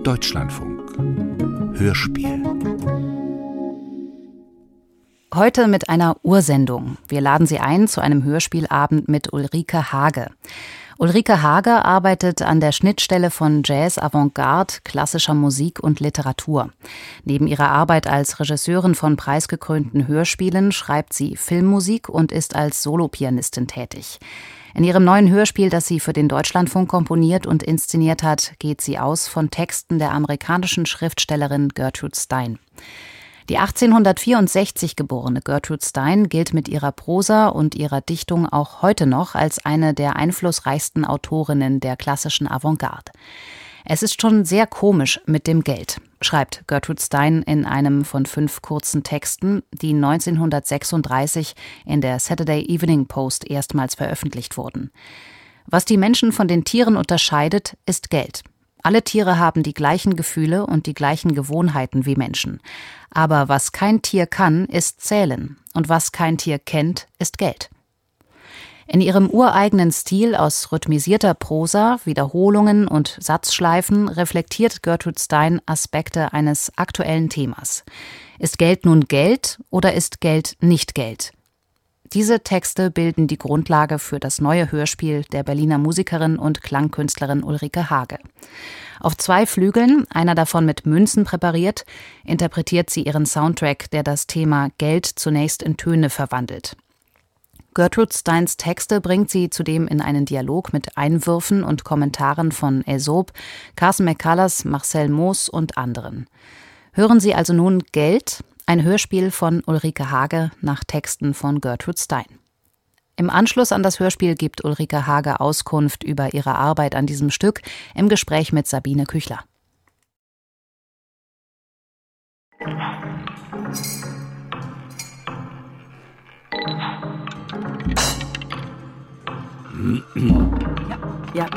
Deutschlandfunk Hörspiel. Heute mit einer Ursendung. Wir laden Sie ein zu einem Hörspielabend mit Ulrike Hage. Ulrike Hage arbeitet an der Schnittstelle von Jazz, Avantgarde, klassischer Musik und Literatur. Neben ihrer Arbeit als Regisseurin von preisgekrönten Hörspielen schreibt sie Filmmusik und ist als Solopianistin tätig. In ihrem neuen Hörspiel, das sie für den Deutschlandfunk komponiert und inszeniert hat, geht sie aus von Texten der amerikanischen Schriftstellerin Gertrude Stein. Die 1864 geborene Gertrude Stein gilt mit ihrer Prosa und ihrer Dichtung auch heute noch als eine der einflussreichsten Autorinnen der klassischen Avantgarde. Es ist schon sehr komisch mit dem Geld, schreibt Gertrude Stein in einem von 5 kurzen Texten, die 1936 in der Saturday Evening Post erstmals veröffentlicht wurden. Was die Menschen von den Tieren unterscheidet, ist Geld. Alle Tiere haben die gleichen Gefühle und die gleichen Gewohnheiten wie Menschen. Aber was kein Tier kann, ist zählen. Und was kein Tier kennt, ist Geld. In ihrem ureigenen Stil aus rhythmisierter Prosa, Wiederholungen und Satzschleifen reflektiert Gertrude Stein Aspekte eines aktuellen Themas. Ist Geld nun Geld oder ist Geld nicht Geld? Diese Texte bilden die Grundlage für das neue Hörspiel der Berliner Musikerin und Klangkünstlerin Ulrike Hage. Auf 2 Flügeln, einer davon mit Münzen präpariert, interpretiert sie ihren Soundtrack, der das Thema Geld zunächst in Töne verwandelt. Gertrude Steins Texte bringt sie zudem in einen Dialog mit Einwürfen und Kommentaren von Aesop, Carson McCullers, Marcel Moos und anderen. Hören Sie also nun Geld, ein Hörspiel von Ulrike Hage nach Texten von Gertrude Stein. Im Anschluss an das Hörspiel gibt Ulrike Hage Auskunft über ihre Arbeit an diesem Stück im Gespräch mit Sabine Küchler. Ja.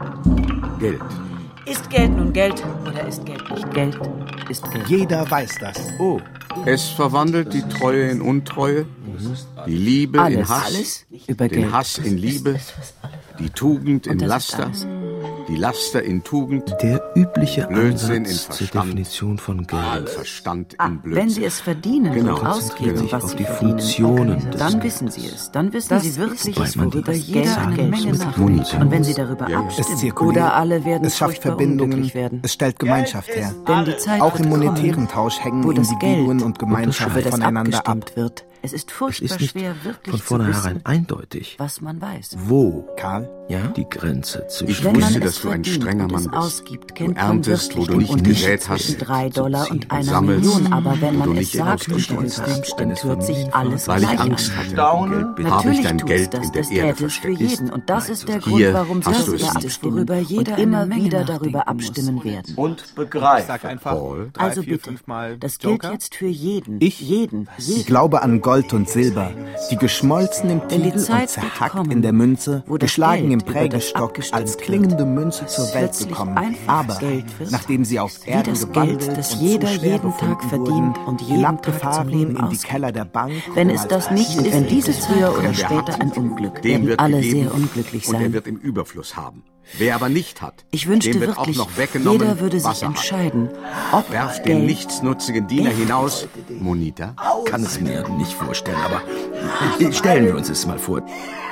Geld. Ist Geld nun Geld oder ist Geld nicht Geld? Ist Geld. Jeder weiß das. Oh, es verwandelt die Treue in Untreue, die Liebe in Hass, Alles über den Geld. Hass in Liebe, die Tugend in Laster, die Laster in Tugend, Der übliche Blödsinn Ansatz in zur Verstand, Definition von den Geld Verstand Ah, in wenn Blödsinn. Sie es verdienen Genau. und ausgeben, Konzentriert was sich auf Sie die verdienen, Funktionen des dann wissen Sie es. Dann wissen Sie wirklich, weil man worüber die jeder eine Geld Menge mit nachdenkt. Monitor Und wenn Sie darüber Ja. Es abstimmen zirkuliert, oder alle werden es schafft furchtbar Verbindungen, unglücklich werden. es stellt Gemeinschaft her. Denn die Zeit Auch wird im monetären kommen, Tausch hängen wo das Individuen Geld und Gemeinschaft über das voneinander ab. abgestimmt wird. Es ist Es furchtbar ist nicht schwer, wirklich von zu vornherein wissen, eindeutig, was man weiß. wo Karl? die Grenze Ich zwischen Wenn man wusste, es dass du ein verdient strenger und Mann es bist. ausgibt, Du kennt man erntest, wo wirklich du den nicht Unterschied gesät zwischen hast, $3 und du einer sammelst, Million. Aber wenn wo du man es nicht sagt und ausgestreut es hast. stimmt, hört sich alles Weil ich gleich Angst an. hatte, Staune. Geld habe ich Natürlich dein tut's Geld das in der des Erde Geldes für versteckt. jeden. Und das ist der Hier Grund, warum hast Sie du es abstimmen, nicht. worüber jeder und immer eine Menge wieder darüber nachdenken abstimmen muss. werden. Und Ich begreifen. sag einfach Paul. 3, Also 4, bitte, 5 Mal das gilt Joker. jetzt für jeden. Ich? Jeden. Ich glaube an Gold und Silber, die geschmolzen im Denn die Tiegel und Zeit wird zerhackt kommen, in der Münze, wo das geschlagen im Geld über das Prägestock abgestimmt als wird, klingende Münze zur Welt plötzlich gekommen. einfach Aber Geld wird, nachdem sie auf wie Erden das gewandelt Geld, das und jeder zu schwer jeden Tag befunden verdient wurden, und jeden hinabgefahren Tag zum Leben in die ausgibt. Keller der Bank. Wenn um es als das nicht Archiv ist, wenn dieses zu früher oder Wer später hat, ein Unglück, dem werden wird alle gegeben sehr unglücklich und er sein. wird im Überfluss haben. Wer aber nicht hat, Ich wünschte dem wird wirklich, auch noch weggenommen, jeder würde was sich er hat. entscheiden, ob Werf den Geld nichtsnutzigen Diener hinaus, Monita. kann es mir nicht vorstellen, aber stellen wir uns es mal vor.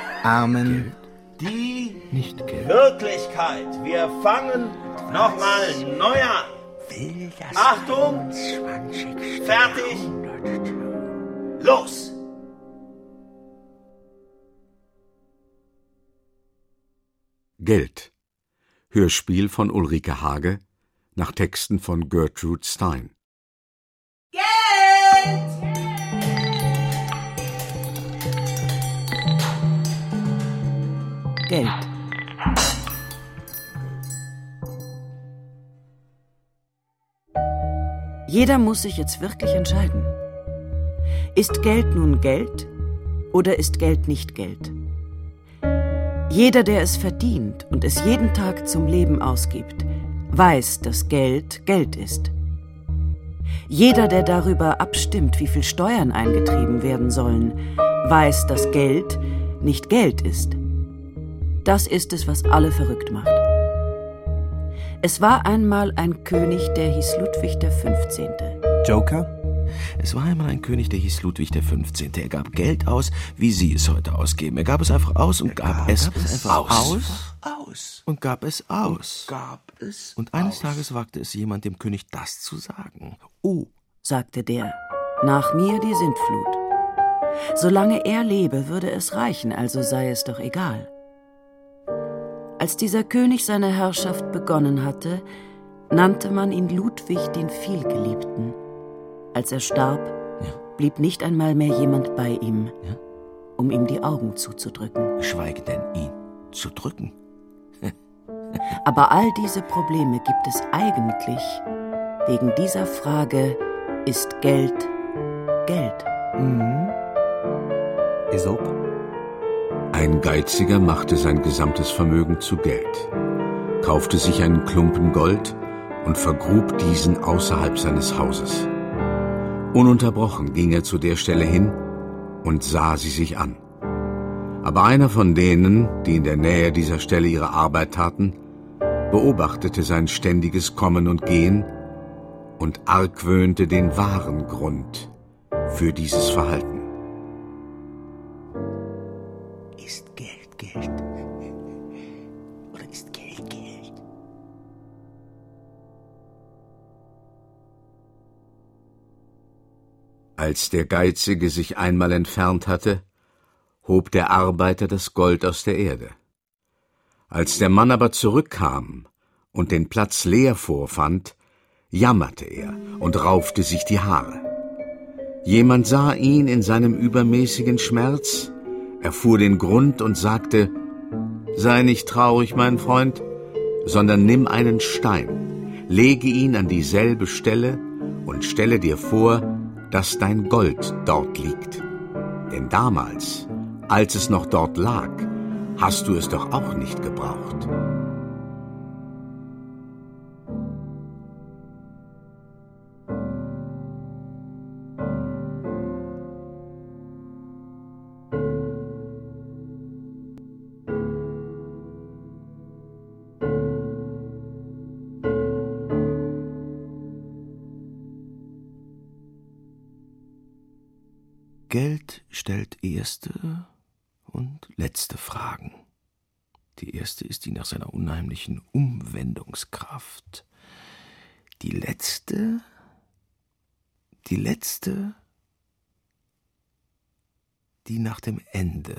Amen. Die Nicht Geld. Wirklichkeit. Wir fangen nochmal neu an. Achtung. Fertig. Los. Geld. Hörspiel von Ulrike Hage nach Texten von Gertrude Stein. Geld. Jeder muss sich jetzt wirklich entscheiden. Ist Geld nun Geld oder ist Geld nicht Geld? Jeder, der es verdient und es jeden Tag zum Leben ausgibt, weiß, dass Geld Geld ist. Jeder, der darüber abstimmt, wie viel Steuern eingetrieben werden sollen, weiß, dass Geld nicht Geld ist. Das ist es, was alle verrückt macht. Es war einmal ein König, der hieß Ludwig XV. Joker? Es war einmal ein König, der hieß Ludwig XV. Er gab Geld aus, wie Sie es heute ausgeben. Er gab es einfach aus und gab es aus. Und gab es aus. Und eines Tages wagte es jemand, dem König das zu sagen. Oh, sagte der, nach mir die Sintflut. Solange er lebe, würde es reichen, also sei es doch egal. Als dieser König seine Herrschaft begonnen hatte, nannte man ihn Ludwig den Vielgeliebten. Als er starb, blieb nicht einmal mehr jemand bei ihm, um ihm die Augen zuzudrücken. Geschweige denn, ihn zu drücken. Aber all diese Probleme gibt es eigentlich wegen dieser Frage, ist Geld Geld? Aesop? Ein Geiziger machte sein gesamtes Vermögen zu Geld, kaufte sich einen Klumpen Gold und vergrub diesen außerhalb seines Hauses. Ununterbrochen ging er zu der Stelle hin und sah sie sich an. Aber einer von denen, die in der Nähe dieser Stelle ihre Arbeit taten, beobachtete sein ständiges Kommen und Gehen und argwöhnte den wahren Grund für dieses Verhalten. Ist Geld Geld? Oder ist Geld Geld? Als der Geizige sich einmal entfernt hatte, hob der Arbeiter das Gold aus der Erde. Als der Mann aber zurückkam und den Platz leer vorfand, jammerte er und raufte sich die Haare. Jemand sah ihn in seinem übermäßigen Schmerz, erfuhr den Grund und sagte: »Sei nicht traurig, mein Freund, sondern nimm einen Stein, lege ihn an dieselbe Stelle und stelle dir vor, dass dein Gold dort liegt. Denn damals, als es noch dort lag, hast du es doch auch nicht gebraucht.« Geld stellt erste und letzte Fragen. Die erste ist die nach seiner unheimlichen Umwendungskraft. Die letzte, die nach dem Ende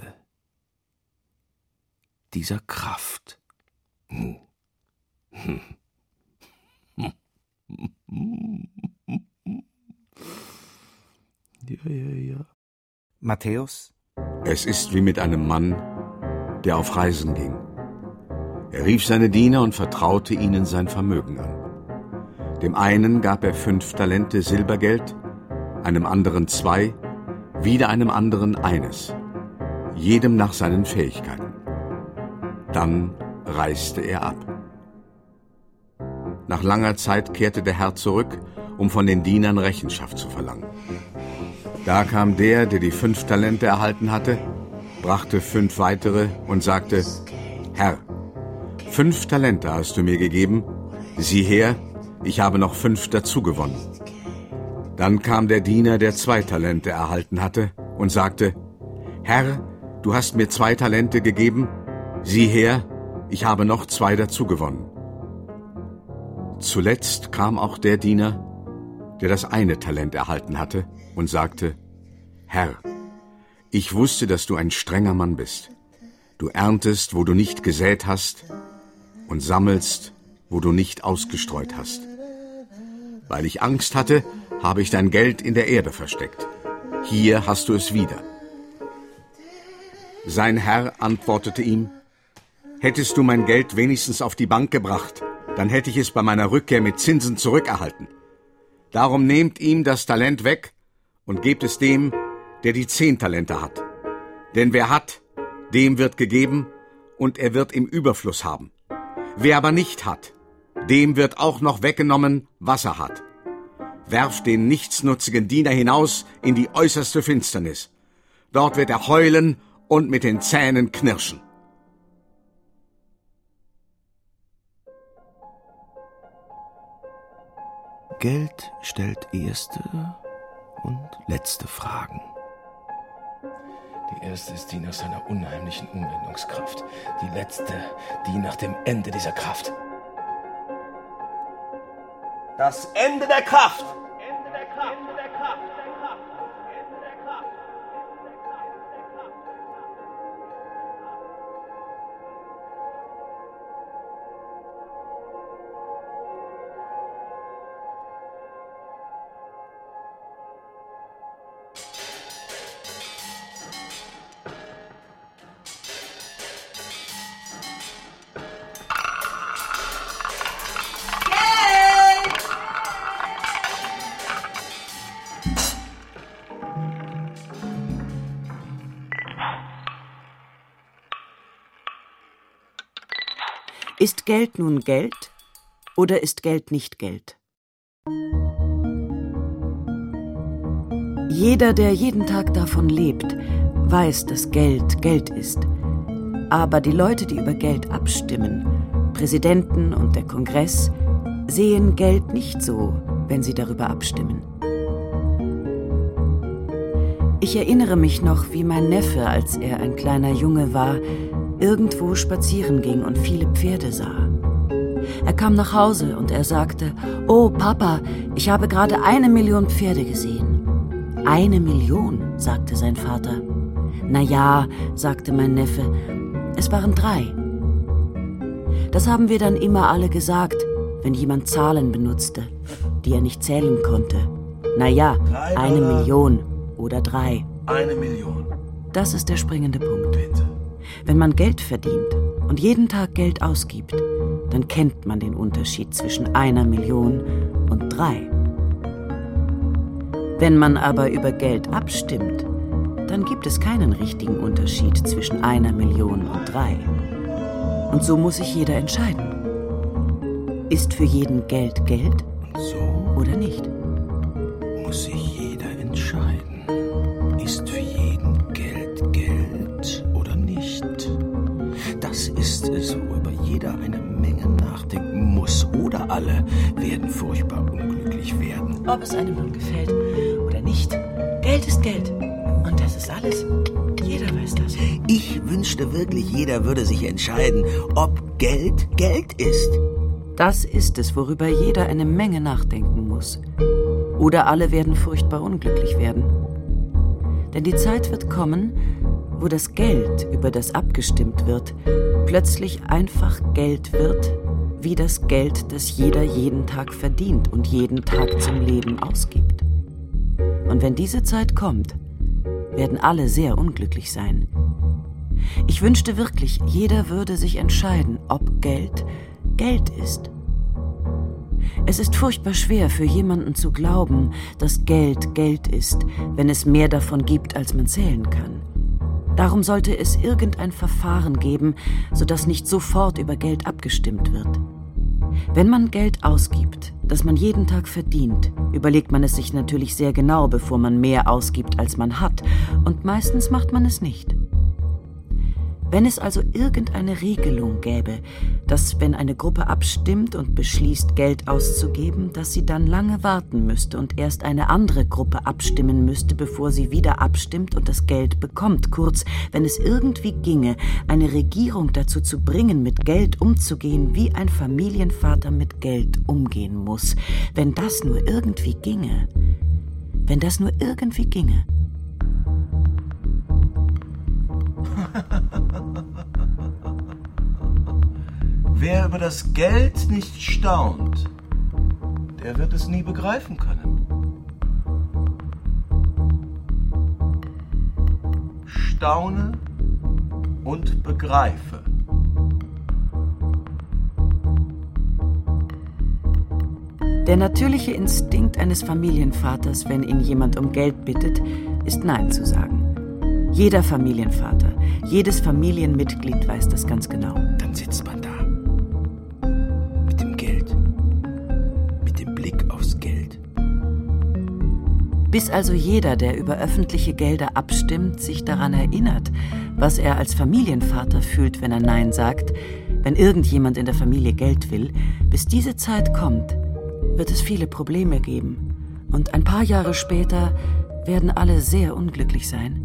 dieser Kraft. Ja. Matthäus? Es ist wie mit einem Mann, der auf Reisen ging. Er rief seine Diener und vertraute ihnen sein Vermögen an. Dem einen gab er 5 Talente Silbergeld, einem anderen 2, wieder einem anderen 1, jedem nach seinen Fähigkeiten. Dann reiste er ab. Nach langer Zeit kehrte der Herr zurück, um von den Dienern Rechenschaft zu verlangen. Da kam der die 5 Talente erhalten hatte, brachte 5 weitere und sagte: »Herr, 5 Talente hast du mir gegeben, sieh her, ich habe noch 5 dazu gewonnen.« Dann kam der Diener, der 2 Talente erhalten hatte, und sagte: »Herr, du hast mir 2 Talente gegeben, sieh her, ich habe noch 2 dazu gewonnen.« Zuletzt kam auch der Diener, der das 1 Talent erhalten hatte, und sagte: »Herr, ich wusste, dass du ein strenger Mann bist. Du erntest, wo du nicht gesät hast, und sammelst, wo du nicht ausgestreut hast. Weil ich Angst hatte, habe ich dein Geld in der Erde versteckt. Hier hast du es wieder.« Sein Herr antwortete ihm: »Hättest du mein Geld wenigstens auf die Bank gebracht, dann hätte ich es bei meiner Rückkehr mit Zinsen zurückerhalten. Darum nehmt ihm das Talent weg und gebt es dem, der die 10 Talente hat. Denn wer hat, dem wird gegeben, und er wird im Überfluss haben. Wer aber nicht hat, dem wird auch noch weggenommen, was er hat. Werft den nichtsnutzigen Diener hinaus in die äußerste Finsternis. Dort wird er heulen und mit den Zähnen knirschen.« Geld stellt erste und letzte Fragen. Die erste ist die nach seiner unheimlichen Umwendungskraft. Die letzte, die nach dem Ende dieser Kraft. Das Ende der Kraft! Ist Geld nun Geld oder ist Geld nicht Geld? Jeder, der jeden Tag davon lebt, weiß, dass Geld Geld ist. Aber die Leute, die über Geld abstimmen, Präsidenten und der Kongress, sehen Geld nicht so, wenn sie darüber abstimmen. Ich erinnere mich noch, wie mein Neffe, als er ein kleiner Junge war, irgendwo spazieren ging und viele Pferde sah. Er kam nach Hause und er sagte: »Oh, Papa, ich habe gerade 1 Million Pferde gesehen.« 1 Million, sagte sein Vater. »Na ja«, sagte mein Neffe, »es waren 3. Das haben wir dann immer alle gesagt, wenn jemand Zahlen benutzte, die er nicht zählen konnte. Na ja, 1 Million oder 3. 1 Million. Das ist der springende Punkt. Wenn man Geld verdient und jeden Tag Geld ausgibt, dann kennt man den Unterschied zwischen 1 Million und 3. Wenn man aber über Geld abstimmt, dann gibt es keinen richtigen Unterschied zwischen 1 Million und 3. Und so muss sich jeder entscheiden. Ist für jeden Geld Geld oder nicht? Muss sich jeder entscheiden. Ist für jeden Geld Geld oder nicht? Das ist es, worüber jeder eine Menge nachdenken muss. Oder alle werden furchtbar unglücklich werden. Ob es einem nun gefällt oder nicht, Geld ist Geld. Und das ist alles. Jeder weiß das. Ich wünschte wirklich, jeder würde sich entscheiden, ob Geld Geld ist. Das ist es, worüber jeder eine Menge nachdenken muss. Oder alle werden furchtbar unglücklich werden. Denn die Zeit wird kommen, wo das Geld, über das abgestimmt wird, plötzlich einfach Geld wird, wie das Geld, das jeder jeden Tag verdient und jeden Tag zum Leben ausgibt. Und wenn diese Zeit kommt, werden alle sehr unglücklich sein. Ich wünschte wirklich, jeder würde sich entscheiden, ob Geld Geld ist. Es ist furchtbar schwer für jemanden zu glauben, dass Geld Geld ist, wenn es mehr davon gibt, als man zählen kann. Darum sollte es irgendein Verfahren geben, sodass nicht sofort über Geld abgestimmt wird. Wenn man Geld ausgibt, das man jeden Tag verdient, überlegt man es sich natürlich sehr genau, bevor man mehr ausgibt, als man hat. Und meistens macht man es nicht. Wenn es also irgendeine Regelung gäbe, dass, wenn eine Gruppe abstimmt und beschließt, Geld auszugeben, dass sie dann lange warten müsste und erst eine andere Gruppe abstimmen müsste, bevor sie wieder abstimmt und das Geld bekommt. Kurz, wenn es irgendwie ginge, eine Regierung dazu zu bringen, mit Geld umzugehen, wie ein Familienvater mit Geld umgehen muss. Wenn das nur irgendwie ginge. Wenn das nur irgendwie ginge. Wer über das Geld nicht staunt, der wird es nie begreifen können. Staune und begreife. Der natürliche Instinkt eines Familienvaters, wenn ihn jemand um Geld bittet, ist Nein zu sagen. Jeder Familienvater, jedes Familienmitglied weiß das ganz genau. Dann sitzt man da. Mit dem Geld. Mit dem Blick aufs Geld. Bis also jeder, der über öffentliche Gelder abstimmt, sich daran erinnert, was er als Familienvater fühlt, wenn er Nein sagt, wenn irgendjemand in der Familie Geld will, bis diese Zeit kommt, wird es viele Probleme geben. Und ein paar Jahre später werden alle sehr unglücklich sein.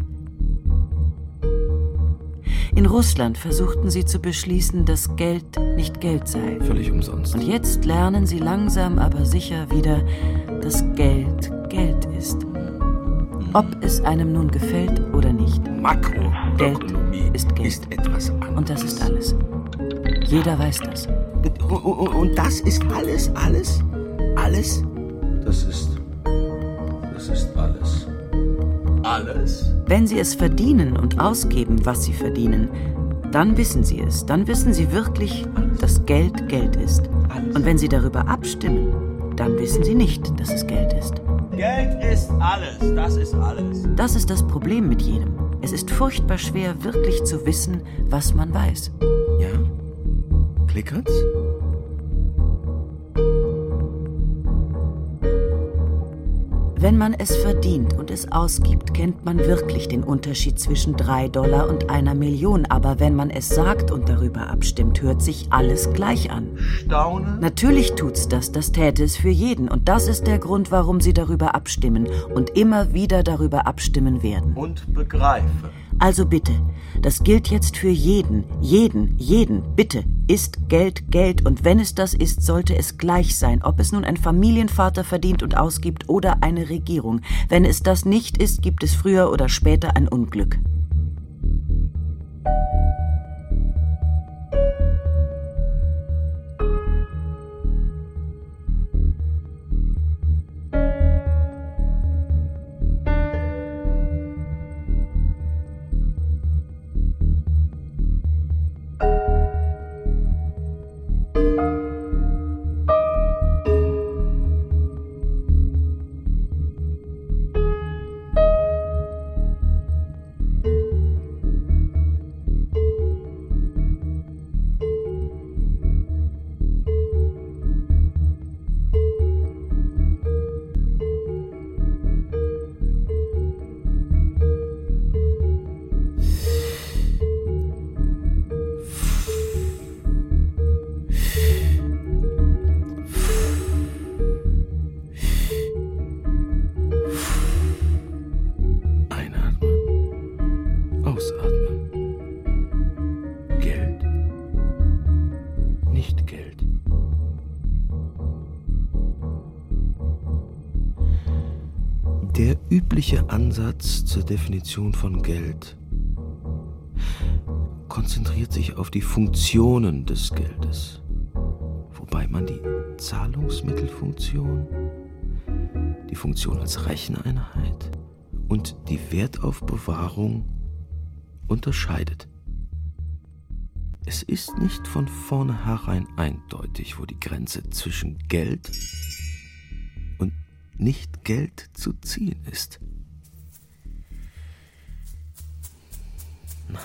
In Russland versuchten sie zu beschließen, dass Geld nicht Geld sei. Völlig umsonst. Und jetzt lernen sie langsam, aber sicher wieder, dass Geld Geld ist. Ob es einem nun gefällt oder nicht. Makroökonomie ist Geld. Ist etwas anderes. Und das ist alles. Jeder weiß das. Und das ist alles? Alles? Das ist alles. Alles? Wenn sie es verdienen und ausgeben, was sie verdienen, dann wissen sie es. Dann wissen sie wirklich, dass Geld Geld ist. Und wenn sie darüber abstimmen, dann wissen sie nicht, dass es Geld ist. Geld ist alles, das ist alles. Das ist das Problem mit jedem. Es ist furchtbar schwer, wirklich zu wissen, was man weiß. Ja? Klickert's? Wenn man es verdient und es ausgibt, kennt man wirklich den Unterschied zwischen $3 und 1 Million. Aber wenn man es sagt und darüber abstimmt, hört sich alles gleich an. Staune. Natürlich tut's das täte es für jeden. Und das ist der Grund, warum sie darüber abstimmen und immer wieder darüber abstimmen werden. Und begreife. Also bitte, das gilt jetzt für jeden, bitte, ist Geld Geld und wenn es das ist, sollte es gleich sein, ob es nun ein Familienvater verdient und ausgibt oder eine Regierung. Wenn es das nicht ist, gibt es früher oder später ein Unglück. Der übliche Ansatz zur Definition von Geld konzentriert sich auf die Funktionen des Geldes, wobei man die Zahlungsmittelfunktion, die Funktion als Recheneinheit und die Wertaufbewahrung unterscheidet. Es ist nicht von vornherein eindeutig, wo die Grenze zwischen Geld und Nicht-Geld zu ziehen ist. Nein.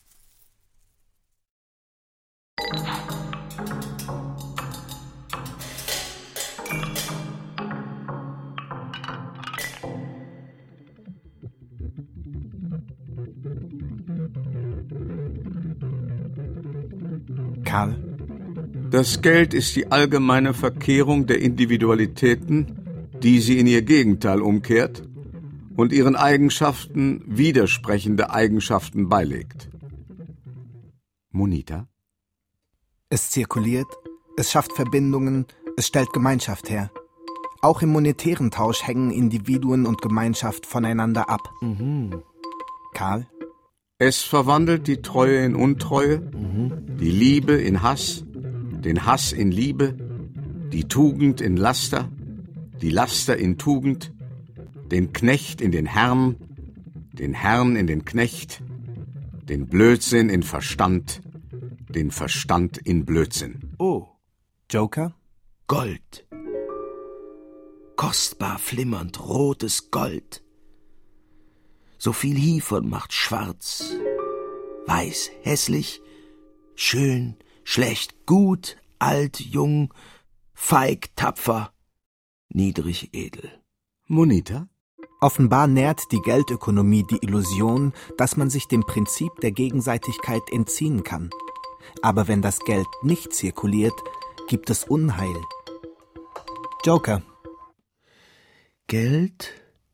Karl? Das Geld ist die allgemeine Verkehrung der Individualitäten, die sie in ihr Gegenteil umkehrt und ihren Eigenschaften widersprechende Eigenschaften beilegt. Monita? Es zirkuliert, es schafft Verbindungen, es stellt Gemeinschaft her. Auch im monetären Tausch hängen Individuen und Gemeinschaft voneinander ab. Karl? Es verwandelt die Treue in Untreue, die Liebe in Hass, den Hass in Liebe, die Tugend in Laster, die Laster in Tugend, den Knecht in den Herrn in den Knecht, den Blödsinn in Verstand, den Verstand in Blödsinn. Oh, Joker? Gold. Kostbar flimmernd rotes Gold. So viel hievon macht schwarz, weiß hässlich, schön, schlecht, gut, alt, jung, feig, tapfer, niedrig, edel. Monita? Offenbar nährt die Geldökonomie die Illusion, dass man sich dem Prinzip der Gegenseitigkeit entziehen kann. Aber wenn das Geld nicht zirkuliert, gibt es Unheil. Joker. Geld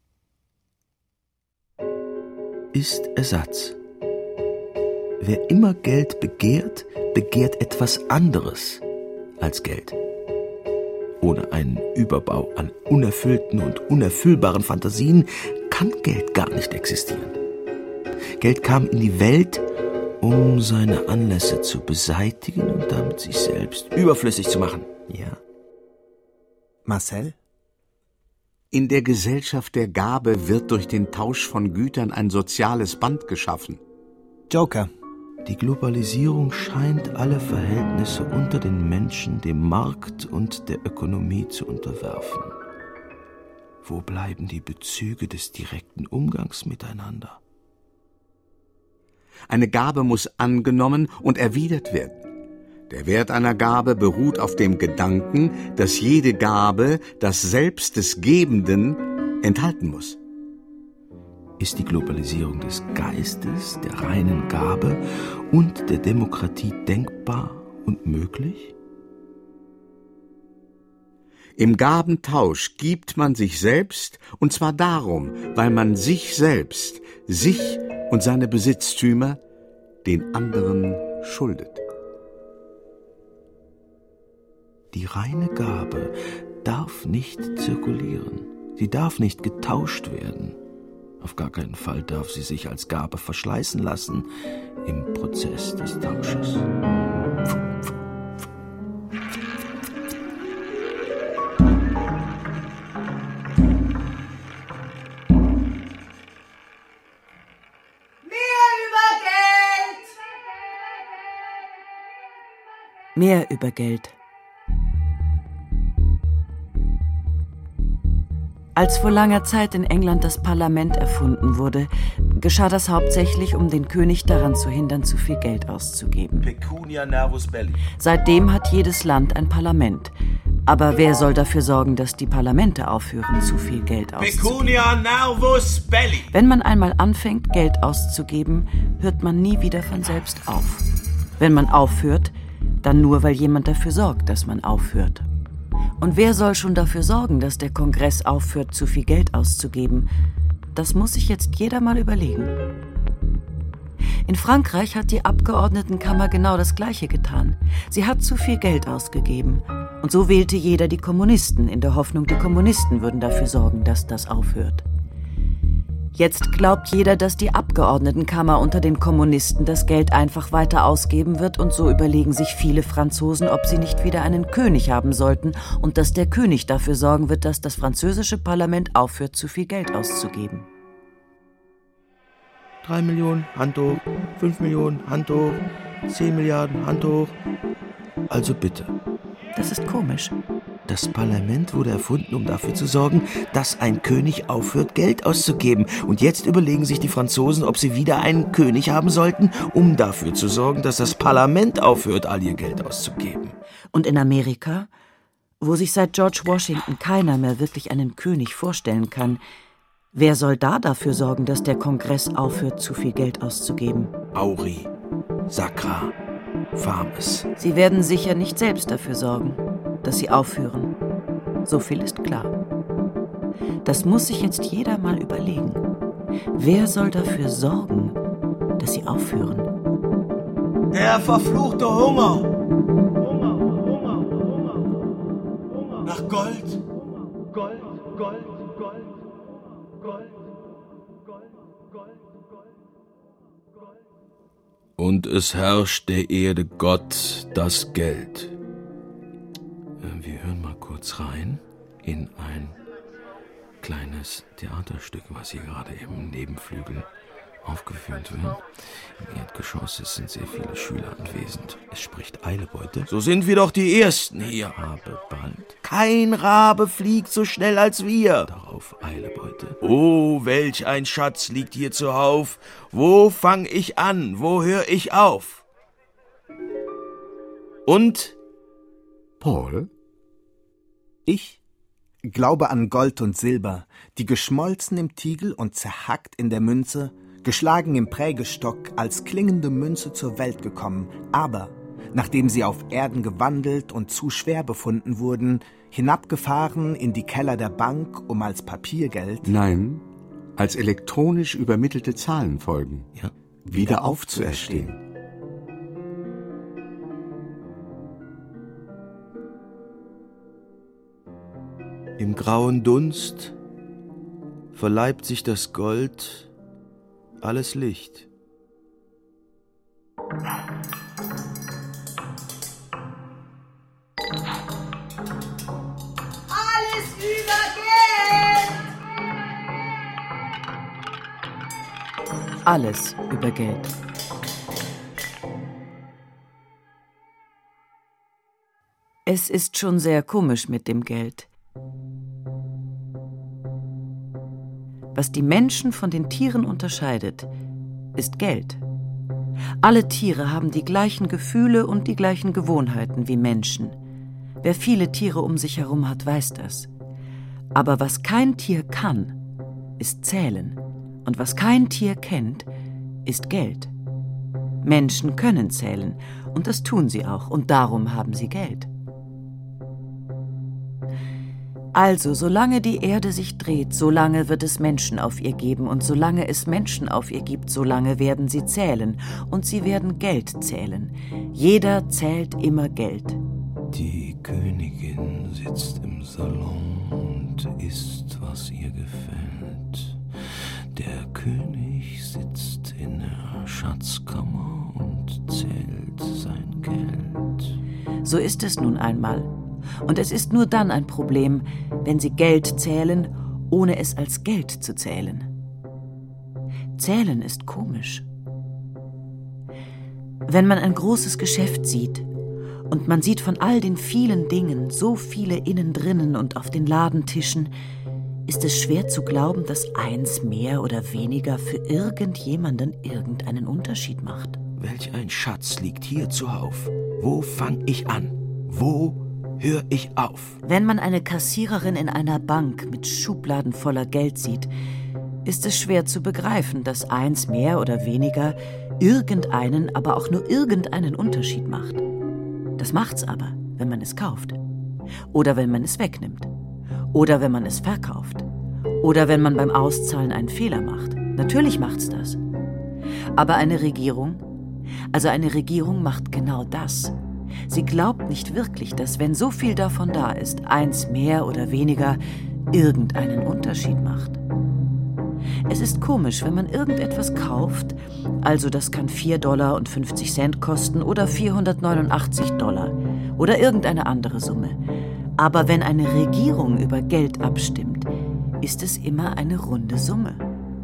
ist Ersatz. Wer immer Geld begehrt, begehrt etwas anderes als Geld. Ohne einen Überbau an unerfüllten und unerfüllbaren Fantasien kann Geld gar nicht existieren. Geld kam in die Welt, um seine Anlässe zu beseitigen und damit sich selbst überflüssig zu machen. Ja. Marcel? In der Gesellschaft der Gabe wird durch den Tausch von Gütern ein soziales Band geschaffen. Joker. Die Globalisierung scheint alle Verhältnisse unter den Menschen dem Markt und der Ökonomie zu unterwerfen. Wo bleiben die Bezüge des direkten Umgangs miteinander? Eine Gabe muss angenommen und erwidert werden. Der Wert einer Gabe beruht auf dem Gedanken, dass jede Gabe das Selbst des Gebenden enthalten muss. Ist die Globalisierung des Geistes, der reinen Gabe und der Demokratie denkbar und möglich? Im Gabentausch gibt man sich selbst, und zwar darum, weil man sich selbst, sich und seine Besitztümer den anderen schuldet. Die reine Gabe darf nicht zirkulieren. Sie darf nicht getauscht werden. Auf gar keinen Fall darf sie sich als Gabe verschleißen lassen im Prozess des Tausches. Mehr über Geld. Als vor langer Zeit in England das Parlament erfunden wurde, geschah das hauptsächlich, um den König daran zu hindern, zu viel Geld auszugeben. Pecunia nervus belli. Seitdem hat jedes Land ein Parlament. Aber wer soll dafür sorgen, dass die Parlamente aufhören, zu viel Geld auszugeben? Pecunia nervus belli. Wenn man einmal anfängt, Geld auszugeben, hört man nie wieder von selbst auf. Wenn man aufhört, dann nur, weil jemand dafür sorgt, dass man aufhört. Und wer soll schon dafür sorgen, dass der Kongress aufhört, zu viel Geld auszugeben? Das muss sich jetzt jeder mal überlegen. In Frankreich hat die Abgeordnetenkammer genau das Gleiche getan. Sie hat zu viel Geld ausgegeben. Und so wählte jeder die Kommunisten, in der Hoffnung, die Kommunisten würden dafür sorgen, dass das aufhört. Jetzt glaubt jeder, dass die Abgeordnetenkammer unter den Kommunisten das Geld einfach weiter ausgeben wird, und so überlegen sich viele Franzosen, ob sie nicht wieder einen König haben sollten und dass der König dafür sorgen wird, dass das französische Parlament aufhört, zu viel Geld auszugeben. 3 Millionen, Hand hoch, 5 Millionen, Hand hoch, 10 Milliarden, Hand hoch. Also bitte. Das ist komisch. Das Parlament wurde erfunden, um dafür zu sorgen, dass ein König aufhört, Geld auszugeben. Und jetzt überlegen sich die Franzosen, ob sie wieder einen König haben sollten, um dafür zu sorgen, dass das Parlament aufhört, all ihr Geld auszugeben. Und in Amerika, wo sich seit George Washington keiner mehr wirklich einen König vorstellen kann, wer soll da dafür sorgen, dass der Kongress aufhört, zu viel Geld auszugeben? Auri, Sacra, Fames. Sie werden sicher nicht selbst dafür sorgen, dass sie aufhören. So viel ist klar. Das muss sich jetzt jeder mal überlegen. Wer soll dafür sorgen, dass sie aufhören? Der verfluchte Hunger. Nach Gold. Gold, Gold, Gold, Gold, Gold, Gold, Gold, Gold. Und es herrscht der Erde Gott das Geld. Wir hören mal kurz rein in ein kleines Theaterstück, was hier gerade im Nebenflügel aufgeführt wird. Im Erdgeschoss sind sehr viele Schüler anwesend. Es spricht Eilebeute. So sind wir doch die Ersten hier. Rabe bald. Kein Rabe fliegt so schnell als wir. Darauf Eilebeute. Oh, welch ein Schatz liegt hier zuhauf. Wo fang ich an? Wo hör ich auf? Und? Paul? Ich glaube an Gold und Silber, die geschmolzen im Tiegel und zerhackt in der Münze, geschlagen im Prägestock, als klingende Münze zur Welt gekommen, aber nachdem sie auf Erden gewandelt und zu schwer befunden wurden, hinabgefahren in die Keller der Bank, um als Papiergeld, nein, als elektronisch übermittelte Zahlenfolgen, ja, wieder aufzuerstehen. Im grauen Dunst verleibt sich das Gold alles Licht. Alles über Geld! Alles über Geld. Es ist schon sehr komisch mit dem Geld. Was die Menschen von den Tieren unterscheidet, ist Geld. Alle Tiere haben die gleichen Gefühle und die gleichen Gewohnheiten wie Menschen. Wer viele Tiere um sich herum hat, weiß das. Aber was kein Tier kann, ist zählen. Und was kein Tier kennt, ist Geld. Menschen können zählen, und das tun sie auch, und darum haben sie Geld. Also, solange die Erde sich dreht, solange wird es Menschen auf ihr geben, und solange es Menschen auf ihr gibt, solange werden sie zählen, und sie werden Geld zählen. Jeder zählt immer Geld. Die Königin sitzt im Salon und isst, was ihr gefällt. Der König sitzt in der Schatzkammer und zählt sein Geld. So ist es nun einmal. Und es ist nur dann ein Problem, wenn sie Geld zählen, ohne es als Geld zu zählen. Zählen ist komisch. Wenn man ein großes Geschäft sieht und man sieht von all den vielen Dingen so viele innen drinnen und auf den Ladentischen, ist es schwer zu glauben, dass eins mehr oder weniger für irgendjemanden irgendeinen Unterschied macht. Welch ein Schatz liegt hier zuhauf. Wo fang ich an? Wo hör ich auf? Wenn man eine Kassiererin in einer Bank mit Schubladen voller Geld sieht, ist es schwer zu begreifen, dass eins mehr oder weniger irgendeinen, aber auch nur irgendeinen Unterschied macht. Das macht's aber, wenn man es kauft. Oder wenn man es wegnimmt. Oder wenn man es verkauft. Oder wenn man beim Auszahlen einen Fehler macht. Natürlich macht's das. Aber eine Regierung macht genau das. Sie glaubt nicht wirklich, dass, wenn so viel davon da ist, eins mehr oder weniger irgendeinen Unterschied macht. Es ist komisch, wenn man irgendetwas kauft, also das kann $4,50 kosten oder $489 oder irgendeine andere Summe. Aber wenn eine Regierung über Geld abstimmt, ist es immer eine runde Summe.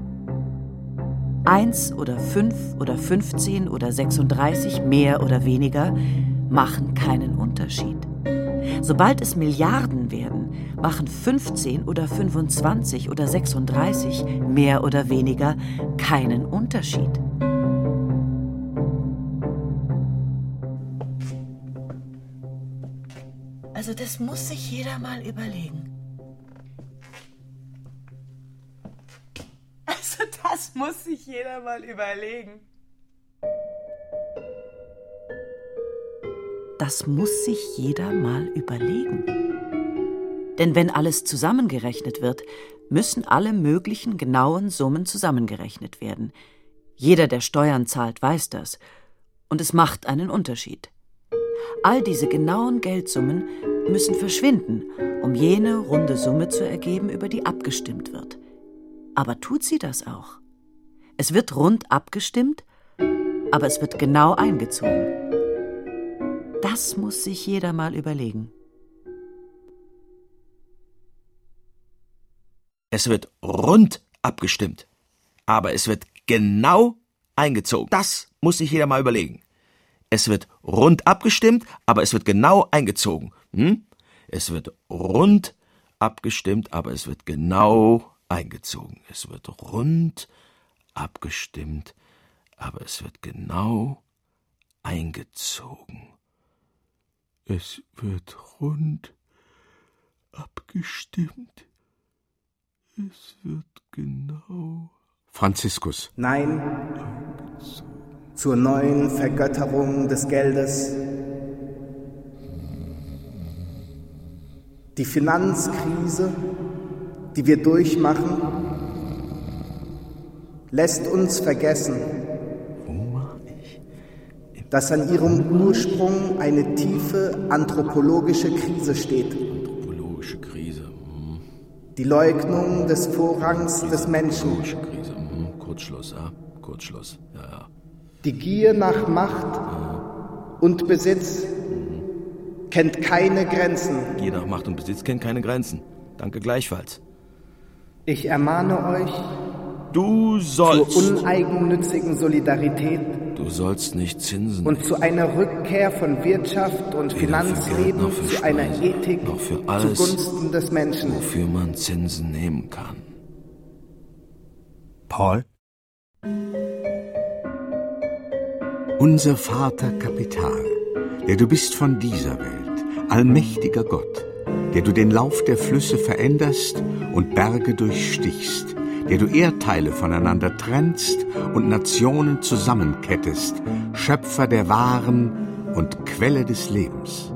1 oder 5 oder 15 oder 36, mehr oder weniger, machen keinen Unterschied. Sobald es Milliarden werden, machen 15 oder 25 oder 36, mehr oder weniger, keinen Unterschied. Also das muss sich jeder mal überlegen. Das muss sich jeder mal überlegen. Das muss sich jeder mal überlegen. Denn wenn alles zusammengerechnet wird, müssen alle möglichen genauen Summen zusammengerechnet werden. Jeder, der Steuern zahlt, weiß das. Und es macht einen Unterschied. All diese genauen Geldsummen müssen verschwinden, um jene runde Summe zu ergeben, über die abgestimmt wird. Aber tut sie das auch? Es wird rund abgestimmt, aber es wird genau eingezogen. Das muss sich jeder mal überlegen. Es wird rund abgestimmt, aber es wird genau eingezogen. Das muss sich jeder mal überlegen. Es wird rund abgestimmt, aber es wird genau eingezogen. Es wird rund abgestimmt, aber es wird genau eingezogen. Es wird rund abgestimmt, aber es wird genau eingezogen. Es wird rund abgestimmt. Es wird genau... Nein, zur neuen Vergötterung des Geldes Die Finanzkrise, die wir durchmachen, lässt uns vergessen, dass an ihrem Ursprung eine tiefe anthropologische Krise steht. Anthropologische Krise. Die Leugnung des Vorrangs des Menschen. Anthropologische Krise. Kurzschluss, ja. Kurzschluss, ja. Die Gier nach Macht und Besitz kennt keine Grenzen. Gier nach Macht und Besitz kennt keine Grenzen. Danke gleichfalls. Ich ermahne euch, du sollst zur uneigennützigen Solidarität Du sollst nicht Zinsen und zu einer Rückkehr von Wirtschaft und Finanzleben zu einer Ethik noch für alles, zugunsten des Menschen. Wofür man Zinsen nehmen kann. Paul? Unser Vater Kapital, der du bist von dieser Welt, allmächtiger Gott, der du den Lauf der Flüsse veränderst und Berge durchstichst, der du Erdteile voneinander trennst und Nationen zusammenkettest, Schöpfer der Waren und Quelle des Lebens.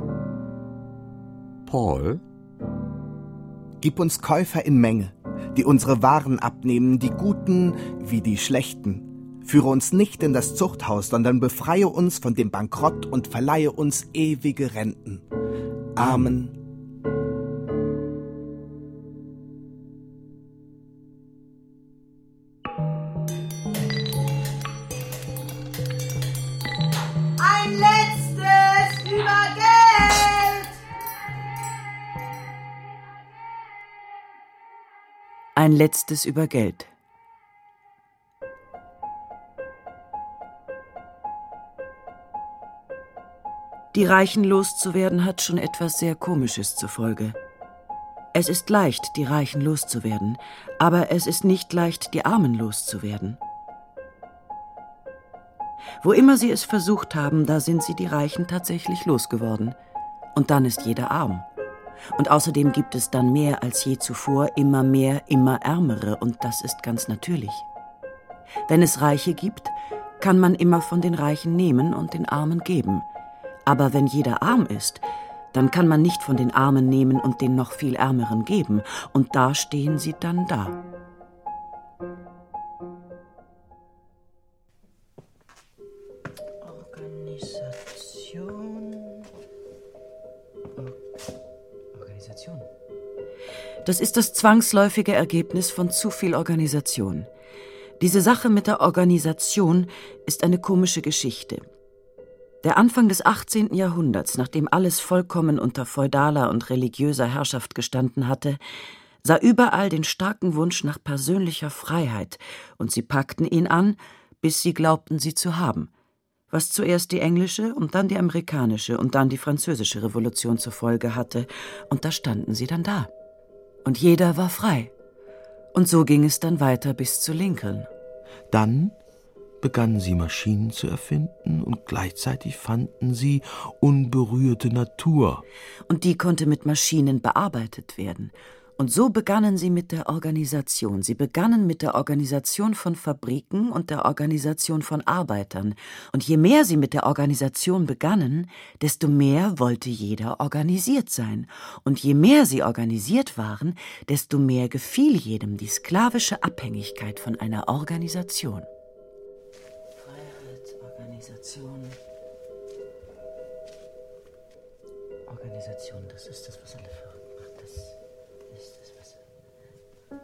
Paul? Gib uns Käufer in Menge, die unsere Waren abnehmen, die Guten wie die Schlechten. Führe uns nicht in das Zuchthaus, sondern befreie uns von dem Bankrott und verleihe uns ewige Renten. Amen. Ein letztes über Geld! Ein letztes über Geld. Die Reichen loszuwerden hat schon etwas sehr Komisches zur Folge. Es ist leicht, die Reichen loszuwerden, aber es ist nicht leicht, die Armen loszuwerden. Wo immer sie es versucht haben, da sind sie die Reichen tatsächlich losgeworden. Und dann ist jeder arm. Und außerdem gibt es dann mehr als je zuvor immer mehr, immer Ärmere, und das ist ganz natürlich. Wenn es Reiche gibt, kann man immer von den Reichen nehmen und den Armen geben. Aber wenn jeder arm ist, dann kann man nicht von den Armen nehmen und den noch viel Ärmeren geben. Und da stehen sie dann da. Organisation. Das ist das zwangsläufige Ergebnis von zu viel Organisation. Diese Sache mit der Organisation ist eine komische Geschichte. Der Anfang des 18. Jahrhunderts, nachdem alles vollkommen unter feudaler und religiöser Herrschaft gestanden hatte, sah überall den starken Wunsch nach persönlicher Freiheit, und sie packten ihn an, bis sie glaubten, sie zu haben. Was zuerst die englische und dann die amerikanische und dann die französische Revolution zur Folge hatte, und da standen sie dann da. Und jeder war frei. Und so ging es dann weiter bis zu Lincoln. Dann begannen sie Maschinen zu erfinden und gleichzeitig fanden sie unberührte Natur. Und die konnte mit Maschinen bearbeitet werden. Und so begannen sie mit der Organisation. Sie begannen mit der Organisation von Fabriken und der Organisation von Arbeitern. Und je mehr sie mit der Organisation begannen, desto mehr wollte jeder organisiert sein. Und je mehr sie organisiert waren, desto mehr gefiel jedem die sklavische Abhängigkeit von einer Organisation. Organisation, das ist das, was alle verrückt macht. Das ist das, was...